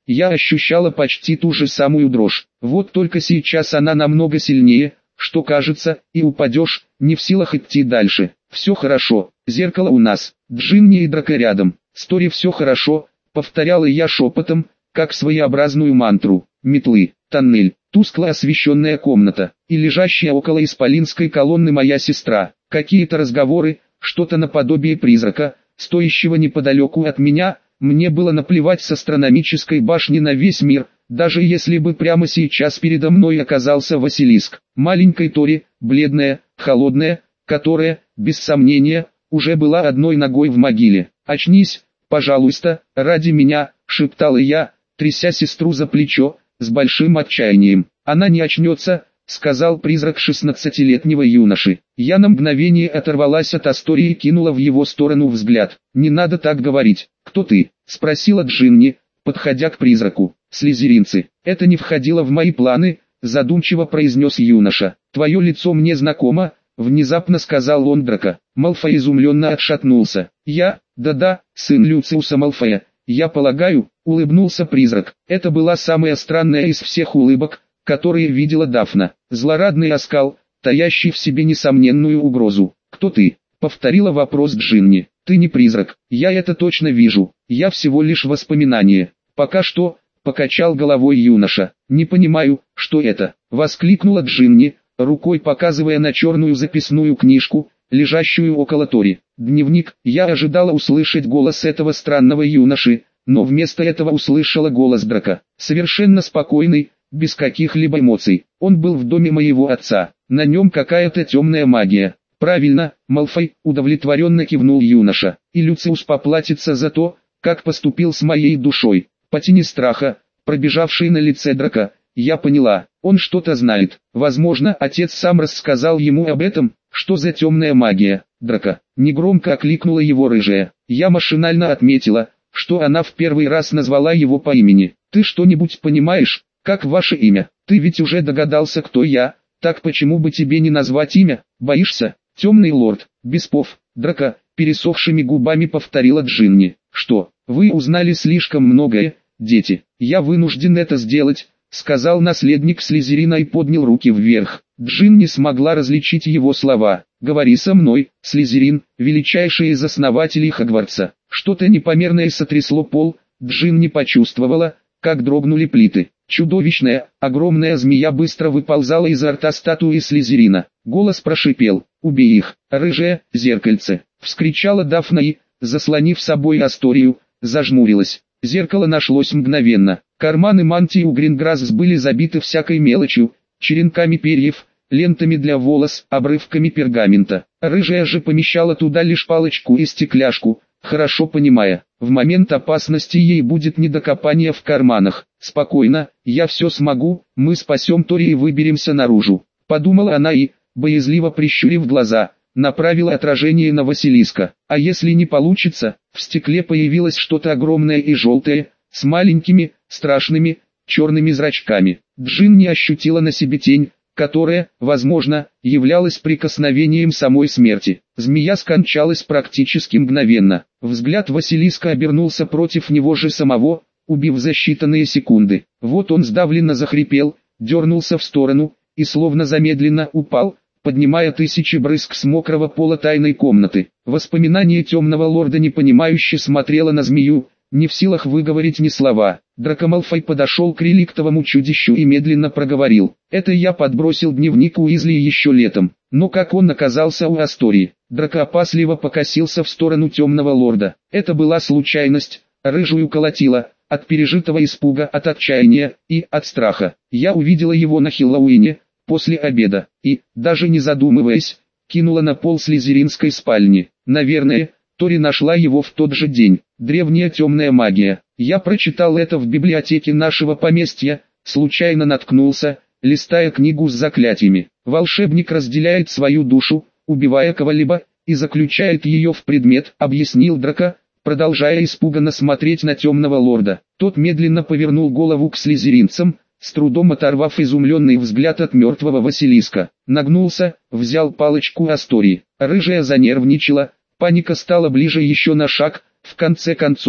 я ощущала почти ту же самую дрожь. Вот только сейчас она намного сильнее, что кажется, и упадешь, не в силах идти дальше. Все хорошо, зеркало у нас, Джинни и Драко рядом. Стори все хорошо, повторяла я шепотом, как своеобразную мантру. Метлы, тоннель, тускло освещенная комната, и лежащая около исполинской колонны моя сестра. Какие-то разговоры, что-то наподобие призрака, стоящего неподалеку от меня. Мне было наплевать с астрономической башни на весь мир, даже если бы прямо сейчас передо мной оказался Василиск. Маленькой Тори, бледная, холодная, которая, без сомнения, уже была одной ногой в могиле. «Очнись, пожалуйста, ради меня», — шептала я, тряся сестру за плечо, с большим отчаянием. «Она не очнется», — сказал призрак шестнадцатилетнего юноши. Я на мгновение оторвалась от Астории и кинула в его сторону взгляд. «Не надо так говорить. Кто ты?» — спросила Джинни, подходя к призраку. «Слизеринцы. Это не входило в мои планы», — задумчиво произнес юноша. «Твое лицо мне знакомо», — внезапно сказал он Драко. Малфой изумленно отшатнулся. «Я, да-да, сын Люциуса Малфоя, я полагаю», — улыбнулся призрак. Это была самая странная из всех улыбок, которые видела Дафна. Злорадный оскал, таящий в себе несомненную угрозу. «Кто ты?» — повторила вопрос Джинни. «Ты не призрак, я это точно вижу, я всего лишь воспоминание. Пока что», — покачал головой юноша. «Не понимаю, что это?» — воскликнула Джинни, рукой показывая на черную записную книжку, лежащую около Тори. «Дневник». Я ожидала услышать голос этого странного юноши, но вместо этого услышала голос Драко. Совершенно спокойный, без каких-либо эмоций. «Он был в доме моего отца, на нем какая-то темная магия». «Правильно, Малфой», — удовлетворенно кивнул юноша. «И Люциус поплатится за то, как поступил с моей душой». По тени страха, пробежавшей на лице Драко, я поняла, он что-то знает. Возможно, отец сам рассказал ему об этом. «Что за темная магия, Драко?» — негромко окликнула его рыжая. Я машинально отметила, что она в первый раз назвала его по имени. «Ты что-нибудь понимаешь? Как ваше имя? Ты ведь уже догадался, кто я, так почему бы тебе не назвать имя? Боишься?» «Темный лорд, Беспов, Драко», — пересохшими губами повторила Джинни. «Что, вы узнали слишком многое, дети? Я вынужден это сделать», — сказал наследник Слизерина и поднял руки вверх. Джинни смогла различить его слова. «Говори со мной, Слизерин, величайший из основателей Хогвартса». Что-то непомерное сотрясло пол, Джинни почувствовала, как дрогнули плиты. Чудовищная, огромная змея быстро выползала изо рта статуи Слизерина. Голос прошипел: «Убей их, рыжее зеркальце!» Вскричала Дафна и, заслонив собой Асторию, зажмурилась. Зеркало нашлось мгновенно. Карманы мантии у Гринграсс были забиты всякой мелочью, черенками перьев, лентами для волос, обрывками пергамента. Рыжая же помещала туда лишь палочку и стекляшку, хорошо понимая, в момент опасности ей будет не до копания в карманах. «Спокойно, я все смогу, мы спасем Тори и выберемся наружу», — подумала она и, боязливо прищурив глаза, направила отражение на Василиска. А если не получится? В стекле появилось что-то огромное и желтое, с маленькими, страшными, черными зрачками. Джинни ощутила на себе тень, которая, возможно, являлась прикосновением самой смерти. Змея скончалась практически мгновенно. Взгляд Василиска обернулся против него же самого, убив за считанные секунды. Вот он сдавленно захрипел, дернулся в сторону, и словно замедленно упал, поднимая тысячи брызг с мокрого пола тайной комнаты. Воспоминание темного лорда непонимающе смотрело на змею, не в силах выговорить ни слова. Драко Малфой подошел к реликтовому чудищу и медленно проговорил: «Это я подбросил дневник Уизли еще летом, но как он оказался у Астории?» Драко опасливо покосился в сторону темного лорда. «Это была случайность, рыжую колотила, от пережитого испуга, от отчаяния и от страха. Я увидела его на Хэллоуине, после обеда, и, даже не задумываясь, кинула на пол слизеринской спальни. Наверное, Тори нашла его в тот же день. Древняя темная магия. Я прочитал это в библиотеке нашего поместья, случайно наткнулся, листая книгу с заклятиями. Волшебник разделяет свою душу, убивая кого-либо, и заключает ее в предмет», — объяснил Драко, продолжая испуганно смотреть на темного лорда. Тот медленно повернул голову к слизеринцам, с трудом оторвав изумленный взгляд от мертвого Василиска. Нагнулся, взял палочку Астории. Рыжая занервничала, паника стала ближе еще на шаг. В конце концов,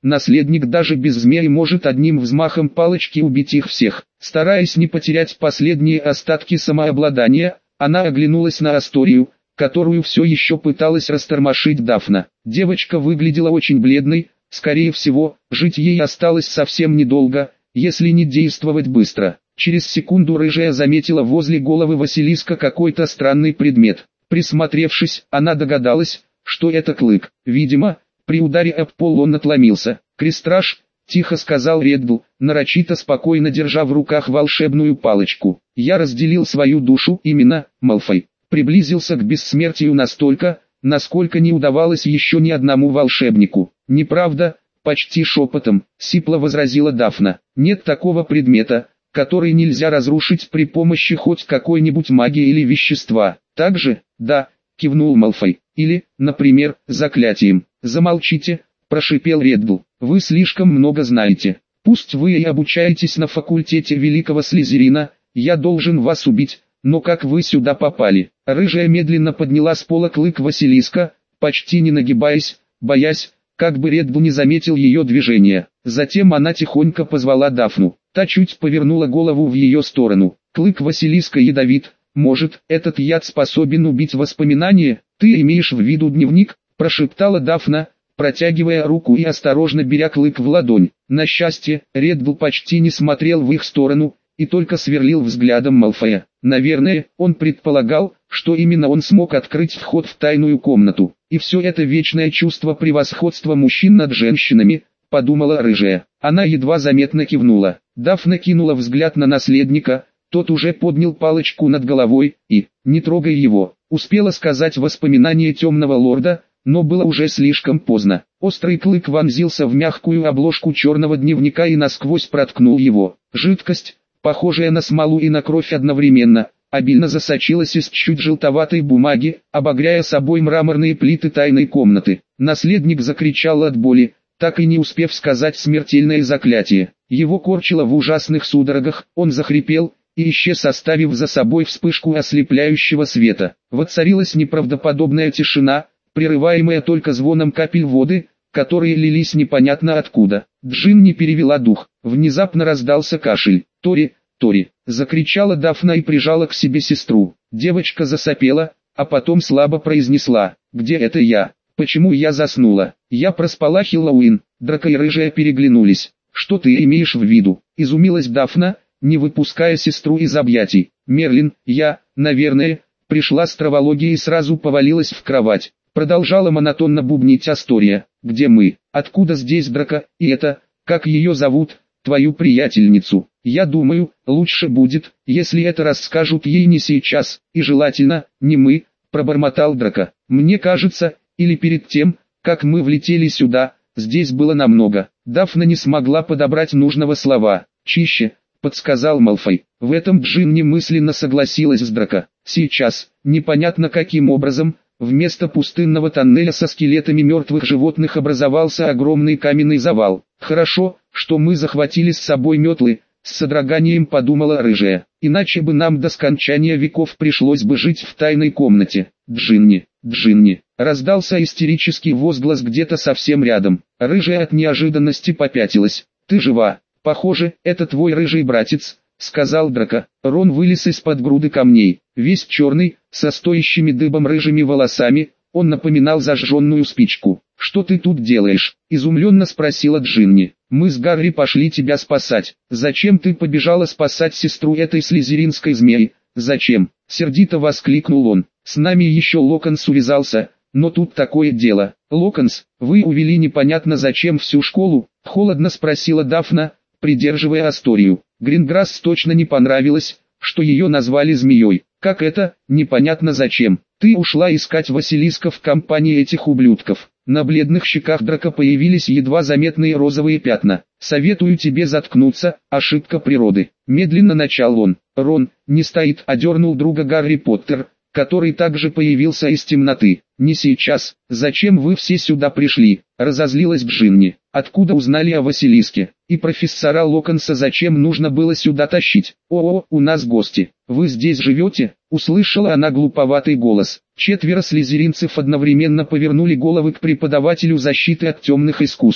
наследник даже без змеи может одним взмахом палочки убить их всех. Стараясь не потерять последние остатки самообладания, она оглянулась на Асторию, которую все еще пыталась растормошить Дафна. Девочка выглядела очень бледной, скорее всего, жить ей осталось совсем недолго, если не действовать быстро. Через секунду рыжая заметила возле головы Василиска какой-то странный предмет. Присмотревшись, она догадалась, что это клык. Видимо, при ударе об пол он отломился. «Крестраж», — тихо сказал Реддл, нарочито спокойно держа в руках волшебную палочку. «Я разделил свою душу, именно, Малфой. Приблизился к бессмертию настолько, насколько не удавалось еще ни одному волшебнику». «Неправда», — почти шепотом, сипло возразила Дафна. «Нет такого предмета, который нельзя разрушить при помощи хоть какой-нибудь магии или вещества». «Так же?» «Да», — кивнул Малфой. «Или, например, заклятием». «Замолчите», — прошипел Реддл. «Вы слишком много знаете. Пусть вы и обучаетесь на факультете Великого Слизерина, я должен вас убить, но как вы сюда попали?» Рыжая медленно подняла с пола клык Василиска, почти не нагибаясь, боясь, как бы Реддл не заметил ее движения. Затем она тихонько позвала Дафну. Та чуть повернула голову в ее сторону. «Клык Василиска ядовит. Может, этот яд способен убить воспоминания? Ты имеешь в виду дневник?» – прошептала Дафна, протягивая руку и осторожно беря клык в ладонь. На счастье, Реддл почти не смотрел в их сторону, и только сверлил взглядом Малфоя. Наверное, он предполагал, что именно он смог открыть вход в тайную комнату. И все это вечное чувство превосходства мужчин над женщинами, подумала рыжая. Она едва заметно кивнула. Дафна кинула взгляд на наследника, тот уже поднял палочку над головой, и, не трогай его, успела сказать воспоминание темного лорда, но было уже слишком поздно. Острый клык вонзился в мягкую обложку черного дневника и насквозь проткнул его. Жидкость, похожая на смолу и на кровь одновременно, обильно засочилась из чуть желтоватой бумаги, обогряя собой мраморные плиты тайной комнаты. Наследник закричал от боли, так и не успев сказать смертельное заклятие. Его корчило в ужасных судорогах, он захрипел и исчез, оставив за собой вспышку ослепляющего света. Воцарилась неправдоподобная тишина, прерываемая только звоном капель воды, которые лились непонятно откуда. Джин не перевела дух. Внезапно раздался кашель. «Тори, Тори!» — закричала Дафна и прижала к себе сестру. Девочка засопела, а потом слабо произнесла: «Где это я? Почему я заснула?» «Я проспала, Хиллоуин». Драко и Рыжая переглянулись. «Что ты имеешь в виду?» — изумилась Дафна, не выпуская сестру из объятий. «Мерлин, я, наверное, пришла с травологии и сразу повалилась в кровать». Продолжала монотонно бубнить Астория. «Где мы? Откуда здесь Драко? И это, как ее зовут, твою приятельницу? Я думаю, лучше будет, если это расскажут ей не сейчас, и желательно, не мы», пробормотал Драко. «Мне кажется, или перед тем, как мы влетели сюда, здесь было намного». Дафна не смогла подобрать нужного слова. «Чище», подсказал Малфой. В этом Джин немысленно согласилась с Драко. Сейчас, непонятно каким образом, вместо пустынного тоннеля со скелетами мертвых животных образовался огромный каменный завал. «Хорошо, что мы захватили с собой метлы», — с содроганием подумала Рыжая. «Иначе бы нам до скончания веков пришлось бы жить в тайной комнате». «Джинни, Джинни!» — раздался истерический возглас где-то совсем рядом. Рыжая от неожиданности попятилась. «Ты жива? Похоже, это твой рыжий братец», — сказал Драко. Рон вылез из-под груды камней. Весь черный, со стоящими дыбом рыжими волосами, он напоминал зажженную спичку. «Что ты тут делаешь?» — изумленно спросила Джинни. «Мы с Гарри пошли тебя спасать». «Зачем ты побежала спасать сестру этой слизеринской змеи? Зачем?» — сердито воскликнул он. «С нами еще Локонс увязался, но тут такое дело». «Локонс, вы увели непонятно зачем всю школу?» — холодно спросила Дафна, придерживая Асторию. Гринграсс точно не понравилось, что ее назвали змеей. «Как это, непонятно зачем? Ты ушла искать Василиска в компании этих ублюдков». На бледных щеках Драко появились едва заметные розовые пятна. «Советую тебе заткнуться, ошибка природы». Медленно начал он. «Рон, не стоит», — одернул друга Гарри Поттер, который также появился из темноты. «Не сейчас. Зачем вы все сюда пришли?» — разозлилась Джинни. «Откуда узнали о Василиске? И профессора Локонса зачем нужно было сюда тащить? О-о, у нас гости. Вы здесь живете?» — услышала она глуповатый голос. Четверо слизеринцев одновременно повернули головы к преподавателю защиты от темных искусств.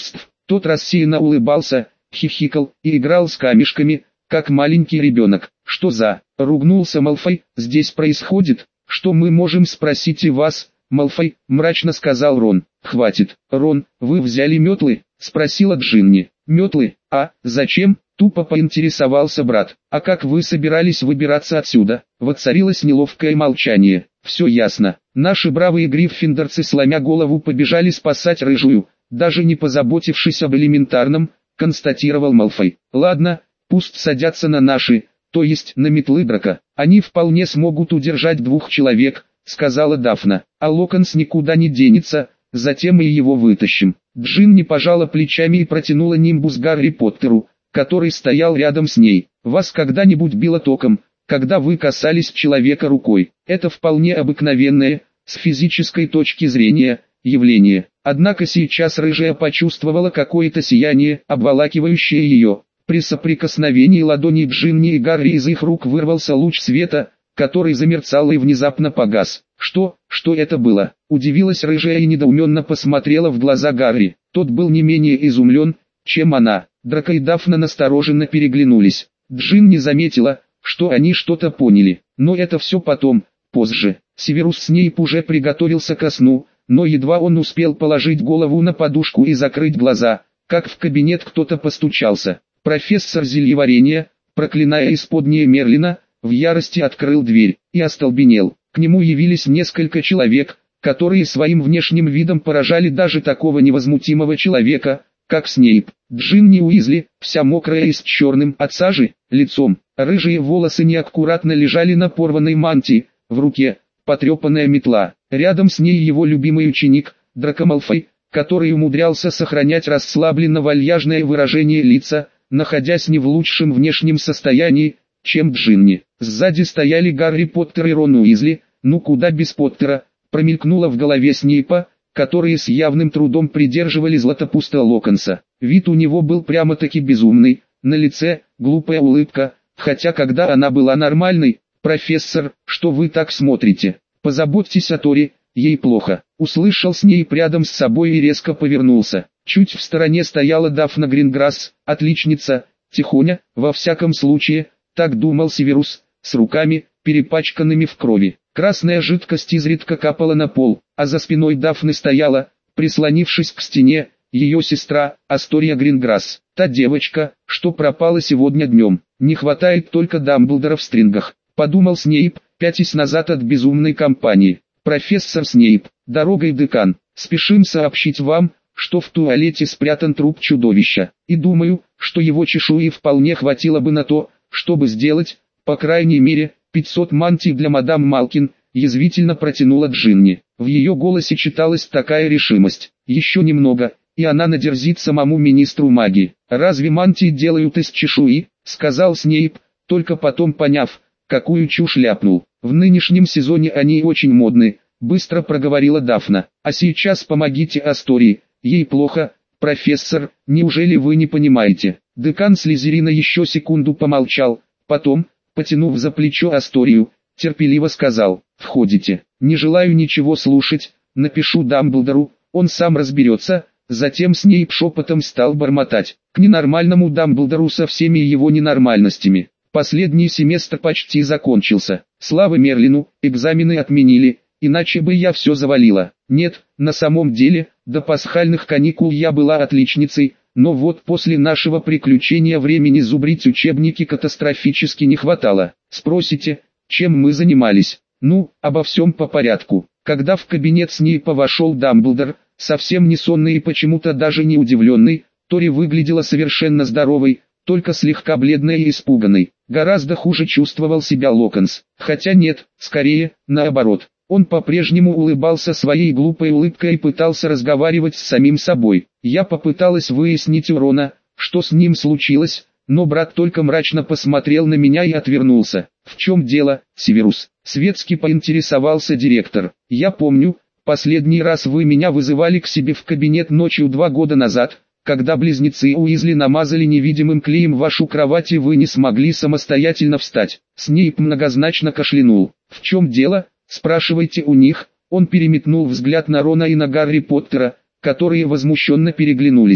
Тот рассеянно улыбался, хихикал и играл с камешками, как маленький ребенок. «Что за...» — ругнулся Малфой. «Здесь происходит? Что мы можем спросить и вас?» «Малфой», — мрачно сказал Рон. «Хватит, Рон, вы взяли метлы?» — спросила Джинни. «Метлы? А, зачем?» — тупо поинтересовался брат. «А как вы собирались выбираться отсюда?» Воцарилось неловкое молчание. «Все ясно. Наши бравые гриффиндорцы, сломя голову, побежали спасать рыжую, даже не позаботившись об элементарном», — констатировал Малфой. «Ладно, пусть садятся на наши, то есть на метлы Драка. Они вполне смогут удержать двух человек», — сказала Дафна. «А Локонс никуда не денется, затем мы его вытащим». Джинни пожала плечами и протянула нимбус Гарри Поттеру, который стоял рядом с ней. «Вас когда-нибудь било током, когда вы касались человека рукой? Это вполне обыкновенное, с физической точки зрения, явление. Однако сейчас рыжая почувствовала какое-то сияние, обволакивающее ее. При соприкосновении ладоней Джинни и Гарри из их рук вырвался луч света, который замерцал и внезапно погас. «Что, что это было?» – удивилась рыжая и недоуменно посмотрела в глаза Гарри. Тот был не менее изумлен, чем она. Драко и Дафна настороженно переглянулись. Джинни заметила, что они что-то поняли. Но это все потом, позже. Северус Снейп уже приготовился ко сну, но едва он успел положить голову на подушку и закрыть глаза, как в кабинет кто-то постучался. Профессор зельеварения, проклиная исподнее Мерлина, в ярости открыл дверь и остолбенел. К нему явились несколько человек, которые своим внешним видом поражали даже такого невозмутимого человека, как Снейп. Джинни Уизли, вся мокрая и с черным от сажи лицом. Рыжие волосы неаккуратно лежали на порванной мантии, в руке потрепанная метла. Рядом с ней его любимый ученик, Драко Малфой, который умудрялся сохранять расслабленно-вальяжное выражение лица, находясь не в лучшем внешнем состоянии, чем Джинни. Сзади стояли Гарри Поттер и Рон Уизли. «Ну куда без Поттера?» промелькнуло в голове Снейпа, которые с явным трудом придерживали Златопуста Локонса. Вид у него был прямо-таки безумный, на лице глупая улыбка, хотя когда она была нормальной: «Профессор, что вы так смотрите? Позаботьтесь о Тори, ей плохо», — услышал Снейп рядом с собой и резко повернулся. Чуть в стороне стояла Дафна Гринграсс, отличница, тихоня, во всяком случае, так думал Северус, с руками, перепачканными в крови. Красная жидкость изредка капала на пол, а за спиной Дафны стояла, прислонившись к стене, ее сестра, Астория Гринграсс. Та девочка, что пропала сегодня днем. «Не хватает только Дамблдора в стрингах», — подумал Снейп, пятясь назад от безумной компании. «Профессор Снейп, дорогой в декан, спешим сообщить вам, что в туалете спрятан труп чудовища, и думаю, что его чешуи вполне хватило бы на то, чтобы сделать, по крайней мере, пятьсот мантий для мадам Малкин», — язвительно протянула Джинни. В ее голосе читалась такая решимость. Еще немного, и она надерзит самому министру магии. «Разве мантии делают из чешуи?» — сказал Снейп, только потом поняв, какую чушь ляпнул. «В нынешнем сезоне они очень модны», — быстро проговорила Дафна. «А сейчас помогите Астории, ей плохо». «Профессор, неужели вы не понимаете?» Декан Слизерина еще секунду помолчал, потом, потянув за плечо Асторию, терпеливо сказал: «Входите. Не желаю ничего слушать, напишу Дамблдору, он сам разберется». Затем Снейп шепотом стал бормотать: «К ненормальному Дамблдору со всеми его ненормальностями». Последний семестр почти закончился. Слава Мерлину, экзамены отменили, иначе бы я все завалила. Нет, на самом деле, до пасхальных каникул я была отличницей, но вот после нашего приключения времени зубрить учебники катастрофически не хватало. Спросите, чем мы занимались? Ну, обо всем по порядку. Когда в кабинет Снейпа вошел Дамблдор, совсем не сонный и почему-то даже не удивленный, Тори выглядела совершенно здоровой, только слегка бледной и испуганной. Гораздо хуже чувствовал себя Локонс. Хотя нет, скорее, наоборот. Он по-прежнему улыбался своей глупой улыбкой и пытался разговаривать с самим собой. Я попыталась выяснить у Рона, что с ним случилось, но брат только мрачно посмотрел на меня и отвернулся. «В чем дело, Северус?» — светски поинтересовался директор. «Я помню, последний раз вы меня вызывали к себе в кабинет ночью два года назад, когда близнецы Уизли намазали невидимым клеем вашу кровать и вы не смогли самостоятельно встать». Снейп многозначно кашлянул. «В чем дело? Спрашивайте у них». Он переметнул взгляд на Рона и на Гарри Поттера, которые возмущенно переглянулись.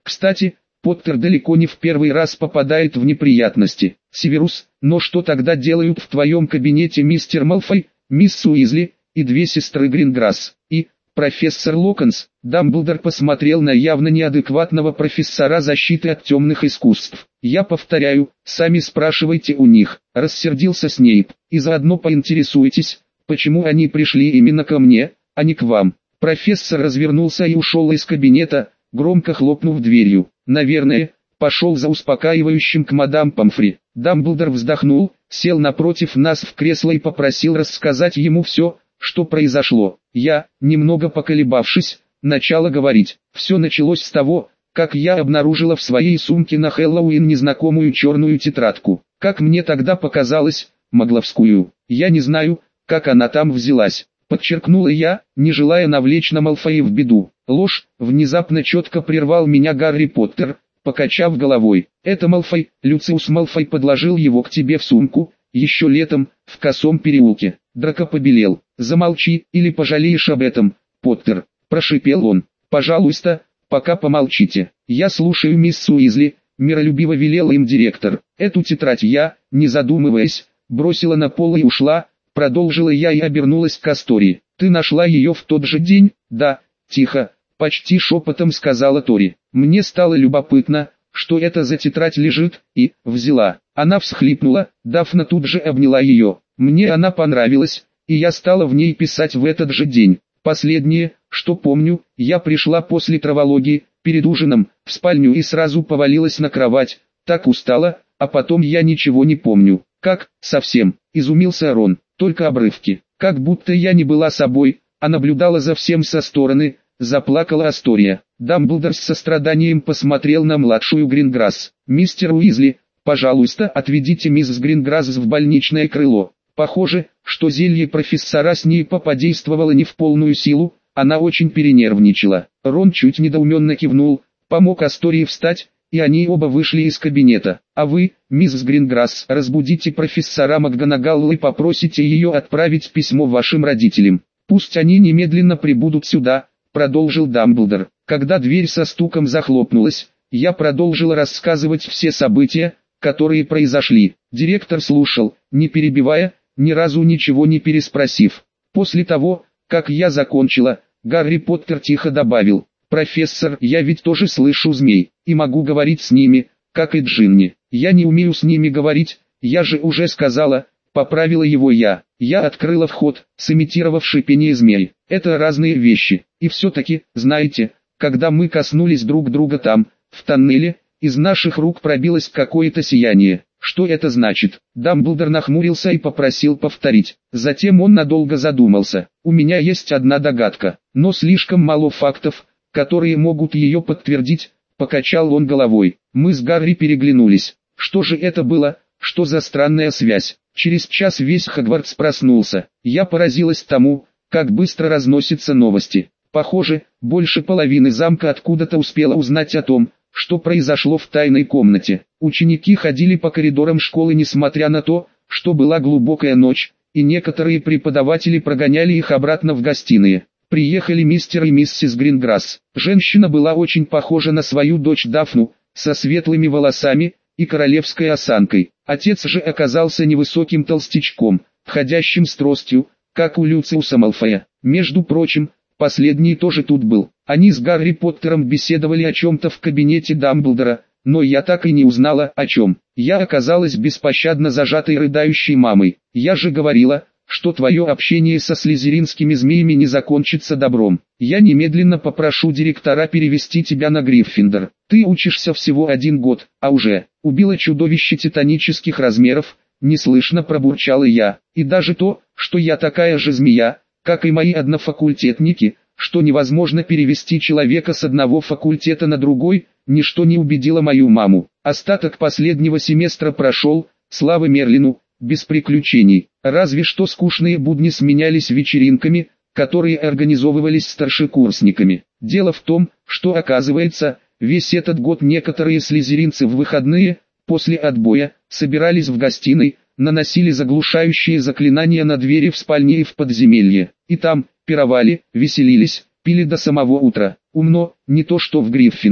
Кстати, Поттер далеко не в первый раз попадает в неприятности. Северус, но что тогда делают в твоем кабинете мистер Малфой, мисс Уизли и две сестры Гринграсс? И, профессор Локонс, Дамблдор посмотрел на явно неадекватного профессора защиты от темных искусств. Я повторяю, сами спрашивайте у них, рассердился Снейп, и заодно поинтересуйтесь, почему они пришли именно ко мне, а не к вам. Профессор развернулся и ушел из кабинета, громко хлопнув дверью. Наверное, пошел за успокаивающим к мадам Помфри. Дамблдор вздохнул, сел напротив нас в кресло и попросил рассказать ему все, что произошло. Я, немного поколебавшись, начала говорить. Все началось с того, как я обнаружила в своей сумке на Хэллоуин незнакомую черную тетрадку. Как мне тогда показалось, магловскую. Я не знаю, как она там взялась. Подчеркнула я, не желая навлечь на Малфоя в беду. Ложь, внезапно четко прервал меня Гарри Поттер, покачав головой. Это Малфой, Люциус Малфой подложил его к тебе в сумку, еще летом, в Косом переулке. Драко побелел. Замолчи, или пожалеешь об этом, Поттер, прошипел он. Пожалуйста, пока помолчите. Я слушаю, мисс Уизли, миролюбиво велел им директор. Эту тетрадь я, не задумываясь, бросила на пол и ушла, продолжила я и обернулась к Астории. Ты нашла ее в тот же день? Да, тихо, почти шепотом сказала Тори. Мне стало любопытно, что это за тетрадь лежит, и, взяла. Она всхлипнула, Дафна тут же обняла ее. Мне она понравилась, и я стала в ней писать в этот же день. Последнее, что помню, я пришла после травологии, перед ужином, в спальню и сразу повалилась на кровать, так устала, а потом я ничего не помню. Как, совсем, изумился Рон, только обрывки. Как будто я не была собой, а наблюдала за всем со стороны, заплакала Астория. Дамблдор с состраданием посмотрел на младшую Гринграсс. «Мистер Уизли, пожалуйста, отведите мисс Гринграсс в больничное крыло». Похоже, что зелье профессора Снейпа подействовало не в полную силу, она очень перенервничала. Рон чуть недоуменно кивнул, помог Астории встать, и они оба вышли из кабинета. «А вы, мисс Гринграсс, разбудите профессора МакГонагалл и попросите ее отправить письмо вашим родителям. Пусть они немедленно прибудут сюда», — продолжил Дамблдор. Когда дверь со стуком захлопнулась, я продолжила рассказывать все события, которые произошли. Директор слушал, не перебивая, ни разу ничего не переспросив. После того, как я закончила, Гарри Поттер тихо добавил: «Профессор, я ведь тоже слышу змей, и могу говорить с ними, как и Джинни. Я не умею с ними говорить, я же уже сказала», — поправила его я. Я открыла вход, сымитировав шипение змей. Это разные вещи, и все-таки, знаете, когда мы коснулись друг друга там, в тоннеле, из наших рук пробилось какое-то сияние. Что это значит? Дамблдор нахмурился и попросил повторить. Затем он надолго задумался. У меня есть одна догадка, но слишком мало фактов, которые могут ее подтвердить, покачал он головой. Мы с Гарри переглянулись. Что же это было? Что за странная связь? Через час весь Хогвартс проснулся. Я поразилась тому, как быстро разносятся новости. Похоже, больше половины замка откуда-то успела узнать о том, что произошло в тайной комнате. Ученики ходили по коридорам школы несмотря на то, что была глубокая ночь, и некоторые преподаватели прогоняли их обратно в гостиные. Приехали мистер и миссис Гринграсс. Женщина была очень похожа на свою дочь Дафну, со светлыми волосами и королевской осанкой. Отец же оказался невысоким толстячком, ходящим с тростью, как у Люциуса Малфоя. Между прочим, последний тоже тут был. Они с Гарри Поттером беседовали о чем-то в кабинете Дамблдора, но я так и не узнала, о чем. Я оказалась беспощадно зажатой рыдающей мамой. Я же говорила, что твое общение со слизеринскими змеями не закончится добром. Я немедленно попрошу директора перевести тебя на Гриффиндор. Ты учишься всего один год, а уже убила чудовище титанических размеров, неслышно пробурчала я. И даже то, что я такая же змея, как и мои однофакультетники, что невозможно перевести человека с одного факультета на другой, ничто не убедило мою маму. Остаток последнего семестра прошел, слава Мерлину, без приключений. Разве что скучные будни сменялись вечеринками, которые организовывались старшекурсниками. Дело в том, что оказывается, весь этот год некоторые слизеринцы в выходные, после отбоя, собирались в гостиной, наносили заглушающие заклинания на двери в спальне и в подземелье. И там, пировали, веселились, пили до самого утра. Умно, не то что в Гриффиндоре.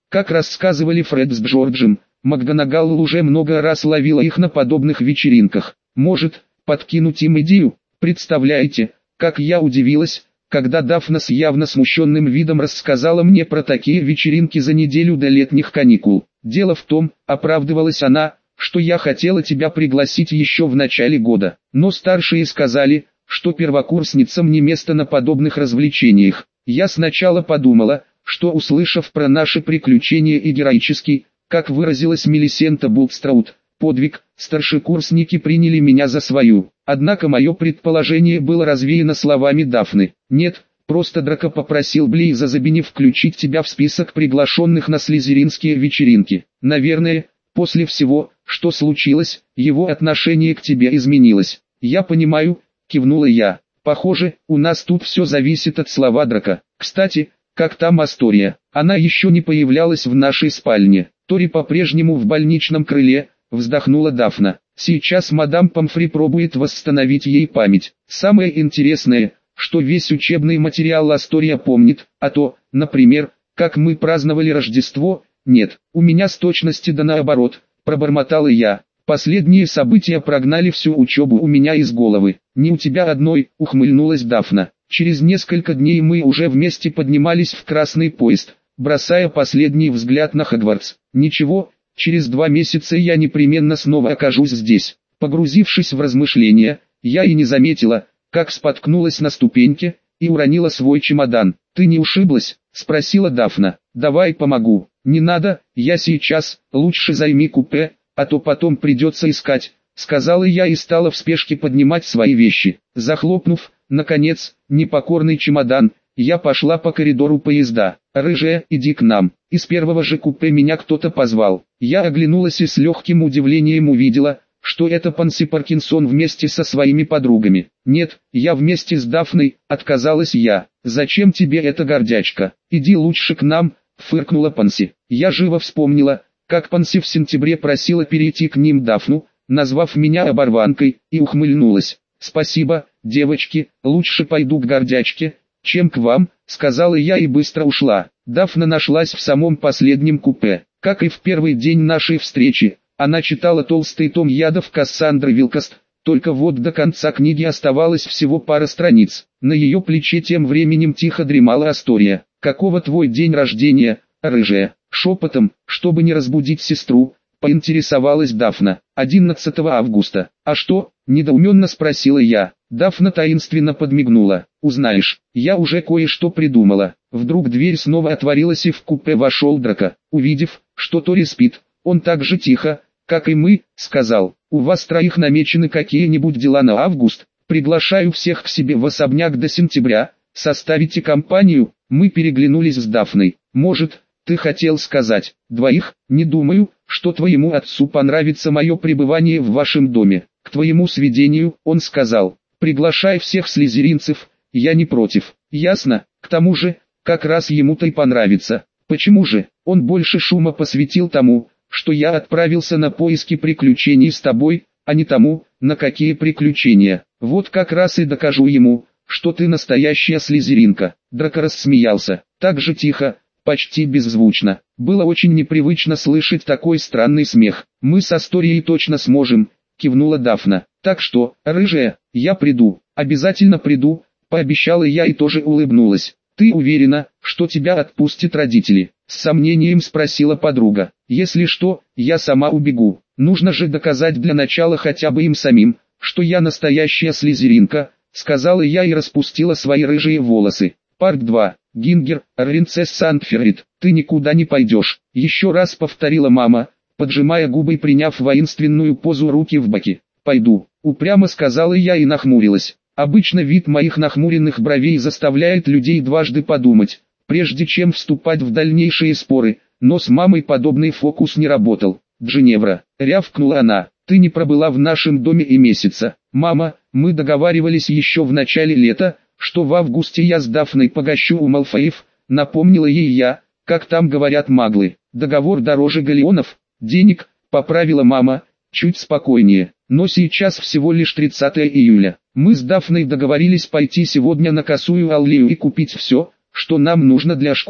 Как рассказывали Фред с Джорджем, МакГонагалл уже много раз ловила их на подобных вечеринках. Может, подкинуть им идею? Представляете, как я удивилась, когда Дафна с явно смущенным видом рассказала мне про такие вечеринки за неделю до летних каникул. Дело в том, оправдывалась она, что я хотела тебя пригласить еще в начале года, но старшие сказали, что первокурсницам не место на подобных развлечениях. Я сначала подумала, что услышав про наши приключения и героический, как выразилась Мелисента Булстраут, подвиг, старшекурсники приняли меня за свою. Однако мое предположение было развеяно словами Дафны. Нет, просто Драко попросил Блейза Забини включить тебя в список приглашенных на слизеринские вечеринки. Наверное, после всего, что случилось, его отношение к тебе изменилось. Я понимаю, кивнула я. Похоже, у нас тут все зависит от слова Драко. Кстати, как там Астория? Она еще не появлялась в нашей спальне. Тори по-прежнему в больничном крыле, вздохнула Дафна. Сейчас мадам Помфри пробует восстановить ей память. Самое интересное, что весь учебный материал Астория помнит, а то, например, как мы праздновали Рождество, нет, у меня с точности да наоборот, пробормотала я. Последние события прогнали всю учебу у меня из головы. Не у тебя одной, ухмыльнулась Дафна. Через несколько дней мы уже вместе поднимались в красный поезд, бросая последний взгляд на Хогвартс. Ничего, через два месяца я непременно снова окажусь здесь. Погрузившись в размышления, я и не заметила, как споткнулась на ступеньке и уронила свой чемодан. «Ты не ушиблась?» – спросила Дафна. «Давай помогу». «Не надо, я сейчас, лучше займи купе, а то потом придется искать», – сказала я и стала в спешке поднимать свои вещи. Захлопнув, наконец, непокорный чемодан, я пошла по коридору поезда. «Рыжая, иди к нам». Из первого же купе меня кто-то позвал. Я оглянулась и с легким удивлением увидела, что это Панси Паркинсон вместе со своими подругами. «Нет, я вместе с Дафной», — отказалась я. «Зачем тебе эта гордячка? Иди лучше к нам», — фыркнула Панси. Я живо вспомнила, как Панси в сентябре просила перейти к ним Дафну, назвав меня оборванкой, и ухмыльнулась. «Спасибо, девочки, лучше пойду к гордячке, чем к вам», — сказала я и быстро ушла. Дафна нашлась в самом последнем купе. Как и в первый день нашей встречи, она читала толстый том ядов Кассандры Вилкост, только вот до конца книги оставалось всего пара страниц. На ее плече тем временем тихо дремала Астория. «Какого твой день рождения, рыжая?» Шепотом, чтобы не разбудить сестру, поинтересовалась Дафна. одиннадцатого августа. «А что?» – недоуменно спросила я. Дафна таинственно подмигнула. «Узнаешь, я уже кое-что придумала». Вдруг дверь снова отворилась и в купе вошел Драко. Увидев, что Тори спит, он так же тихо, как и мы, сказал: «У вас троих намечены какие-нибудь дела на август? Приглашаю всех к себе в особняк до сентября, составите компанию». Мы переглянулись с Дафной. «Может, ты хотел сказать, двоих? Не думаю, что твоему отцу понравится мое пребывание в вашем доме. К твоему сведению, он сказал, приглашай всех слизеринцев, я не против. Ясно? К тому же, как раз ему-то и понравится. Почему же? Он больше шума посвятил тому, что я отправился на поиски приключений с тобой, а не тому, на какие приключения. Вот как раз и докажу ему, что ты настоящая слизеринка». Драко рассмеялся, так же тихо, почти беззвучно. Было очень непривычно слышать такой странный смех. «Мы с Асторией точно сможем», — кивнула Дафна. «Так что, рыжая, я приду, обязательно приду», — пообещала я и тоже улыбнулась. «Ты уверена, что тебя отпустят родители?» — с сомнением спросила подруга. «Если что, я сама убегу. Нужно же доказать для начала хотя бы им самим, что я настоящая слизеринка», — сказала я и распустила свои рыжие волосы. Парт два. «Гингер, Ринцесс Сандферит, ты никуда не пойдешь», — еще раз повторила мама, поджимая губы и приняв воинственную позу, руки в боки. «Пойду», — упрямо сказала я и нахмурилась. Обычно вид моих нахмуренных бровей заставляет людей дважды подумать, прежде чем вступать в дальнейшие споры, но с мамой подобный фокус не работал. «Джиневра», — рявкнула она, — «ты не пробыла в нашем доме и месяца». «Мама, мы договаривались еще в начале лета, что в августе я с Дафной погощу у Малфоев», — напомнила ей я, как там говорят маглы. «Договор дороже галеонов, денег», — поправила мама, чуть спокойнее. «Но сейчас всего лишь тридцатое июля. Мы с Дафной договорились пойти сегодня на Косую Аллею и купить все, что нам нужно для школы.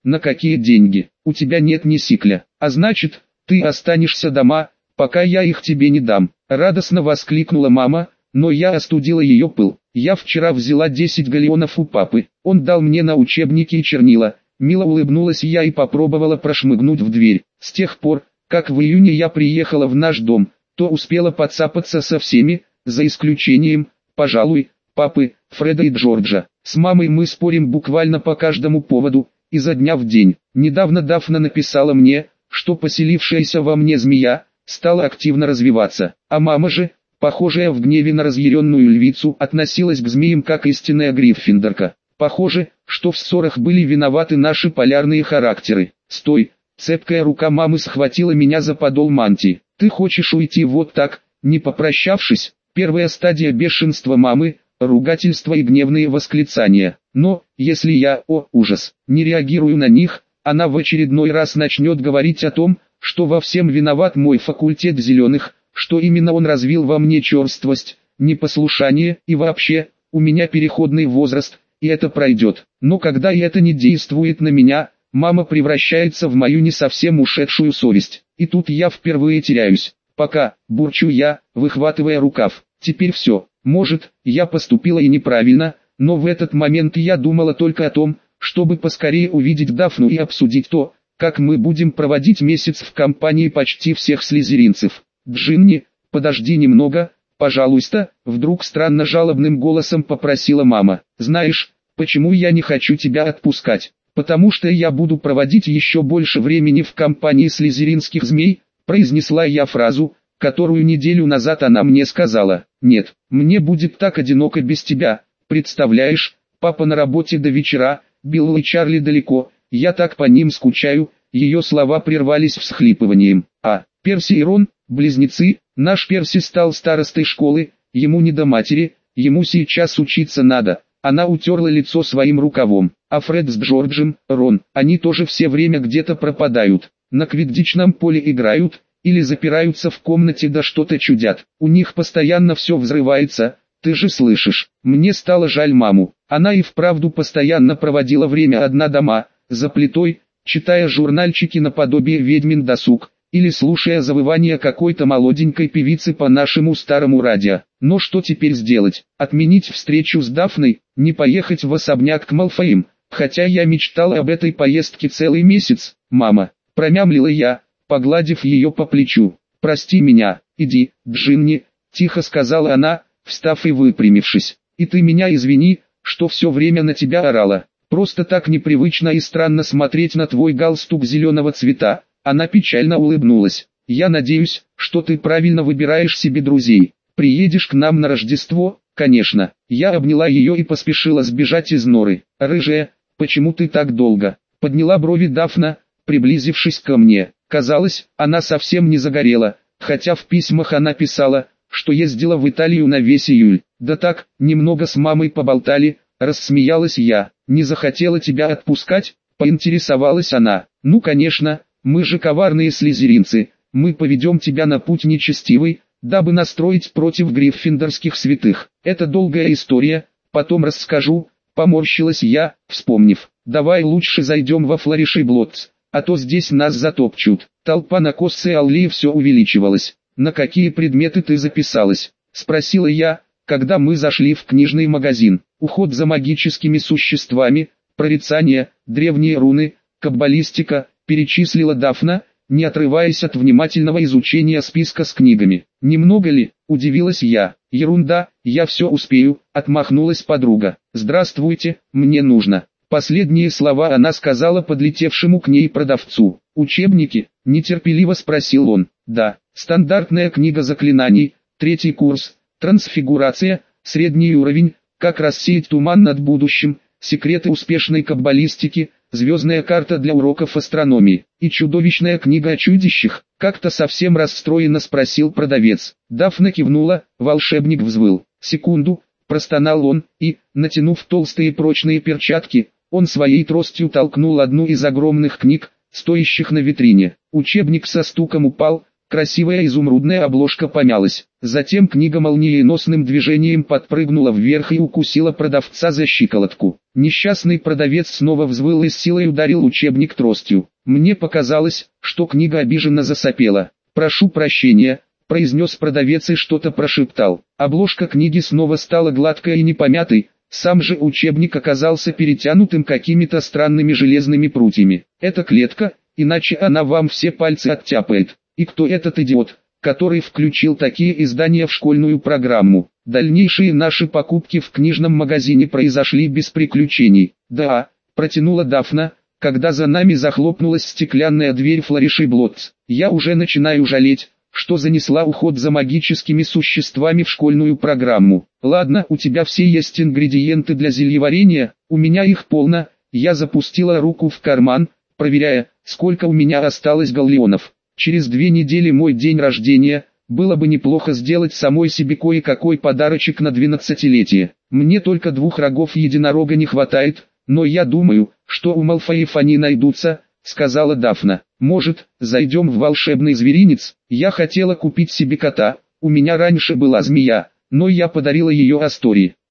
На какие деньги? У тебя нет ни сикля. А значит, ты останешься дома, пока я их тебе не дам. Радостно воскликнула мама, но я остудила ее пыл. Я вчера взяла десять галлеонов у папы. Он дал мне на учебники и чернила. Мило улыбнулась я и попробовала прошмыгнуть в дверь. С тех пор, как в июне я приехала в наш дом, то успела подцапаться со всеми, за исключением, пожалуй, папы, Фреда и Джорджа. С мамой мы спорим буквально по каждому поводу, изо дня в день. Недавно Дафна написала мне, что поселившаяся во мне змея стала активно развиваться, а мама же, похожая в гневе на разъяренную львицу, относилась к змеям как истинная гриффиндорка. Похоже, что в ссорах были виноваты наши полярные характеры. «Стой!» Цепкая рука мамы схватила меня за подол мантии. «Ты хочешь уйти вот так, не попрощавшись?» Первая стадия бешенства мамы – ругательства и гневные восклицания. Но, если я, о ужас, не реагирую на них, она в очередной раз начнет говорить о том, что во всем виноват мой факультет зеленых, что именно он развил во мне черствость, непослушание и вообще, у меня переходный возраст, и это пройдет. Но когда и это не действует на меня, мама превращается в мою не совсем ушедшую совесть. И тут я впервые теряюсь. Пока, бурчу я, выхватывая рукав. Теперь все. Может, я поступила и неправильно, но в этот момент я думала только о том, чтобы поскорее увидеть Дафну и обсудить то, как мы будем проводить месяц в компании почти всех слизеринцев. «Джинни, подожди немного, пожалуйста», вдруг странно жалобным голосом попросила мама. «Знаешь, почему я не хочу тебя отпускать? Потому что я буду проводить еще больше времени в компании слизеринских змей», произнесла я фразу, которую неделю назад она мне сказала. «Нет, мне будет так одиноко без тебя, представляешь, папа на работе до вечера, Билл и Чарли далеко, я так по ним скучаю». Ее слова прервались всхлипыванием. «А, Перси и Рон, близнецы, наш Перси стал старостой школы, ему не до матери, ему сейчас учиться надо». Она утерла лицо своим рукавом. «А Фред с Джорджем, Рон, они тоже все время где-то пропадают. На квиддичном поле играют, или запираются в комнате да что-то чудят. У них постоянно все взрывается, ты же слышишь». Мне стало жаль маму. Она и вправду постоянно проводила время одна дома, за плитой, читая журнальчики наподобие «Ведьмин досуг», или слушая завывание какой-то молоденькой певицы по нашему старому радио. Но что теперь сделать? Отменить встречу с Дафной, не поехать в особняк к Малфоям, хотя я мечтала об этой поездке целый месяц. «Мама», промямлила я, погладив ее по плечу. «Прости меня, иди, Джинни», тихо сказала она, встав и выпрямившись. «И ты меня извини, что все время на тебя орала. Просто так непривычно и странно смотреть на твой галстук зеленого цвета». Она печально улыбнулась. «Я надеюсь, что ты правильно выбираешь себе друзей. Приедешь к нам на Рождество?» «Конечно». Я обняла ее и поспешила сбежать из норы. «Рыжая, почему ты так долго?» Подняла брови Дафна, приблизившись ко мне. Казалось, она совсем не загорела, хотя в письмах она писала, что ездила в Италию на весь июль. «Да так, немного с мамой поболтали», рассмеялась я. «Не захотела тебя отпускать?» Поинтересовалась она. «Ну конечно, мы же коварные слизеринцы, мы поведем тебя на путь нечестивый, дабы настроить против гриффиндорских святых. Это долгая история, потом расскажу», поморщилась я, вспомнив. «Давай лучше зайдем во Флориш и Блотс, а то здесь нас затопчут». Толпа на Коссе аллее все увеличивалась. «На какие предметы ты записалась?» спросила я, когда мы зашли в книжный магазин. «Уход за магическими существами, прорицание, древние руны, каббалистика», перечислила Дафна, не отрываясь от внимательного изучения списка с книгами. «Немного ли?» – удивилась я. «Ерунда, я все успею», – отмахнулась подруга. «Здравствуйте, мне нужно». Последние слова она сказала подлетевшему к ней продавцу. «Учебники?» – нетерпеливо спросил он. «Да, стандартная книга заклинаний, третий курс, трансфигурация, средний уровень, как рассеять туман над будущим, секреты успешной каббалистики, звездная карта для уроков астрономии и чудовищная книга о чудищах», как-то совсем расстроенно спросил продавец. Дафна кивнула, волшебник взвыл. «Секунду», простонал он, и, натянув толстые прочные перчатки, он своей тростью толкнул одну из огромных книг, стоящих на витрине. Учебник со стуком упал, Красивая изумрудная обложка помялась. Затем книга молниеносным движением подпрыгнула вверх и укусила продавца за щиколотку. Несчастный продавец снова взвыл и с силой ударил учебник тростью. Мне показалось, что книга обиженно засопела. «Прошу прощения», — произнес продавец и что-то прошептал. Обложка книги снова стала гладкой и непомятой, сам же учебник оказался перетянутым какими-то странными железными прутьями. «Это клетка, иначе она вам все пальцы оттяпает. И кто этот идиот, который включил такие издания в школьную программу?» Дальнейшие наши покупки в книжном магазине произошли без приключений. «Да», — протянула Дафна, когда за нами захлопнулась стеклянная дверь Флориши Блотс. «Я уже начинаю жалеть, что занесла уход за магическими существами в школьную программу. Ладно, у тебя все есть ингредиенты для зельеварения, у меня их полно». Я запустила руку в карман, проверяя, сколько у меня осталось галлеонов. Через две недели мой день рождения, было бы неплохо сделать самой себе кое-какой подарочек на двенадцатилетие. Мне только двух рогов единорога не хватает, но я думаю, что у Малфоев они найдутся, сказала Дафна. Может, зайдем в волшебный зверинец? Я хотела купить себе кота, у меня раньше была змея, но я подарила ее Астории.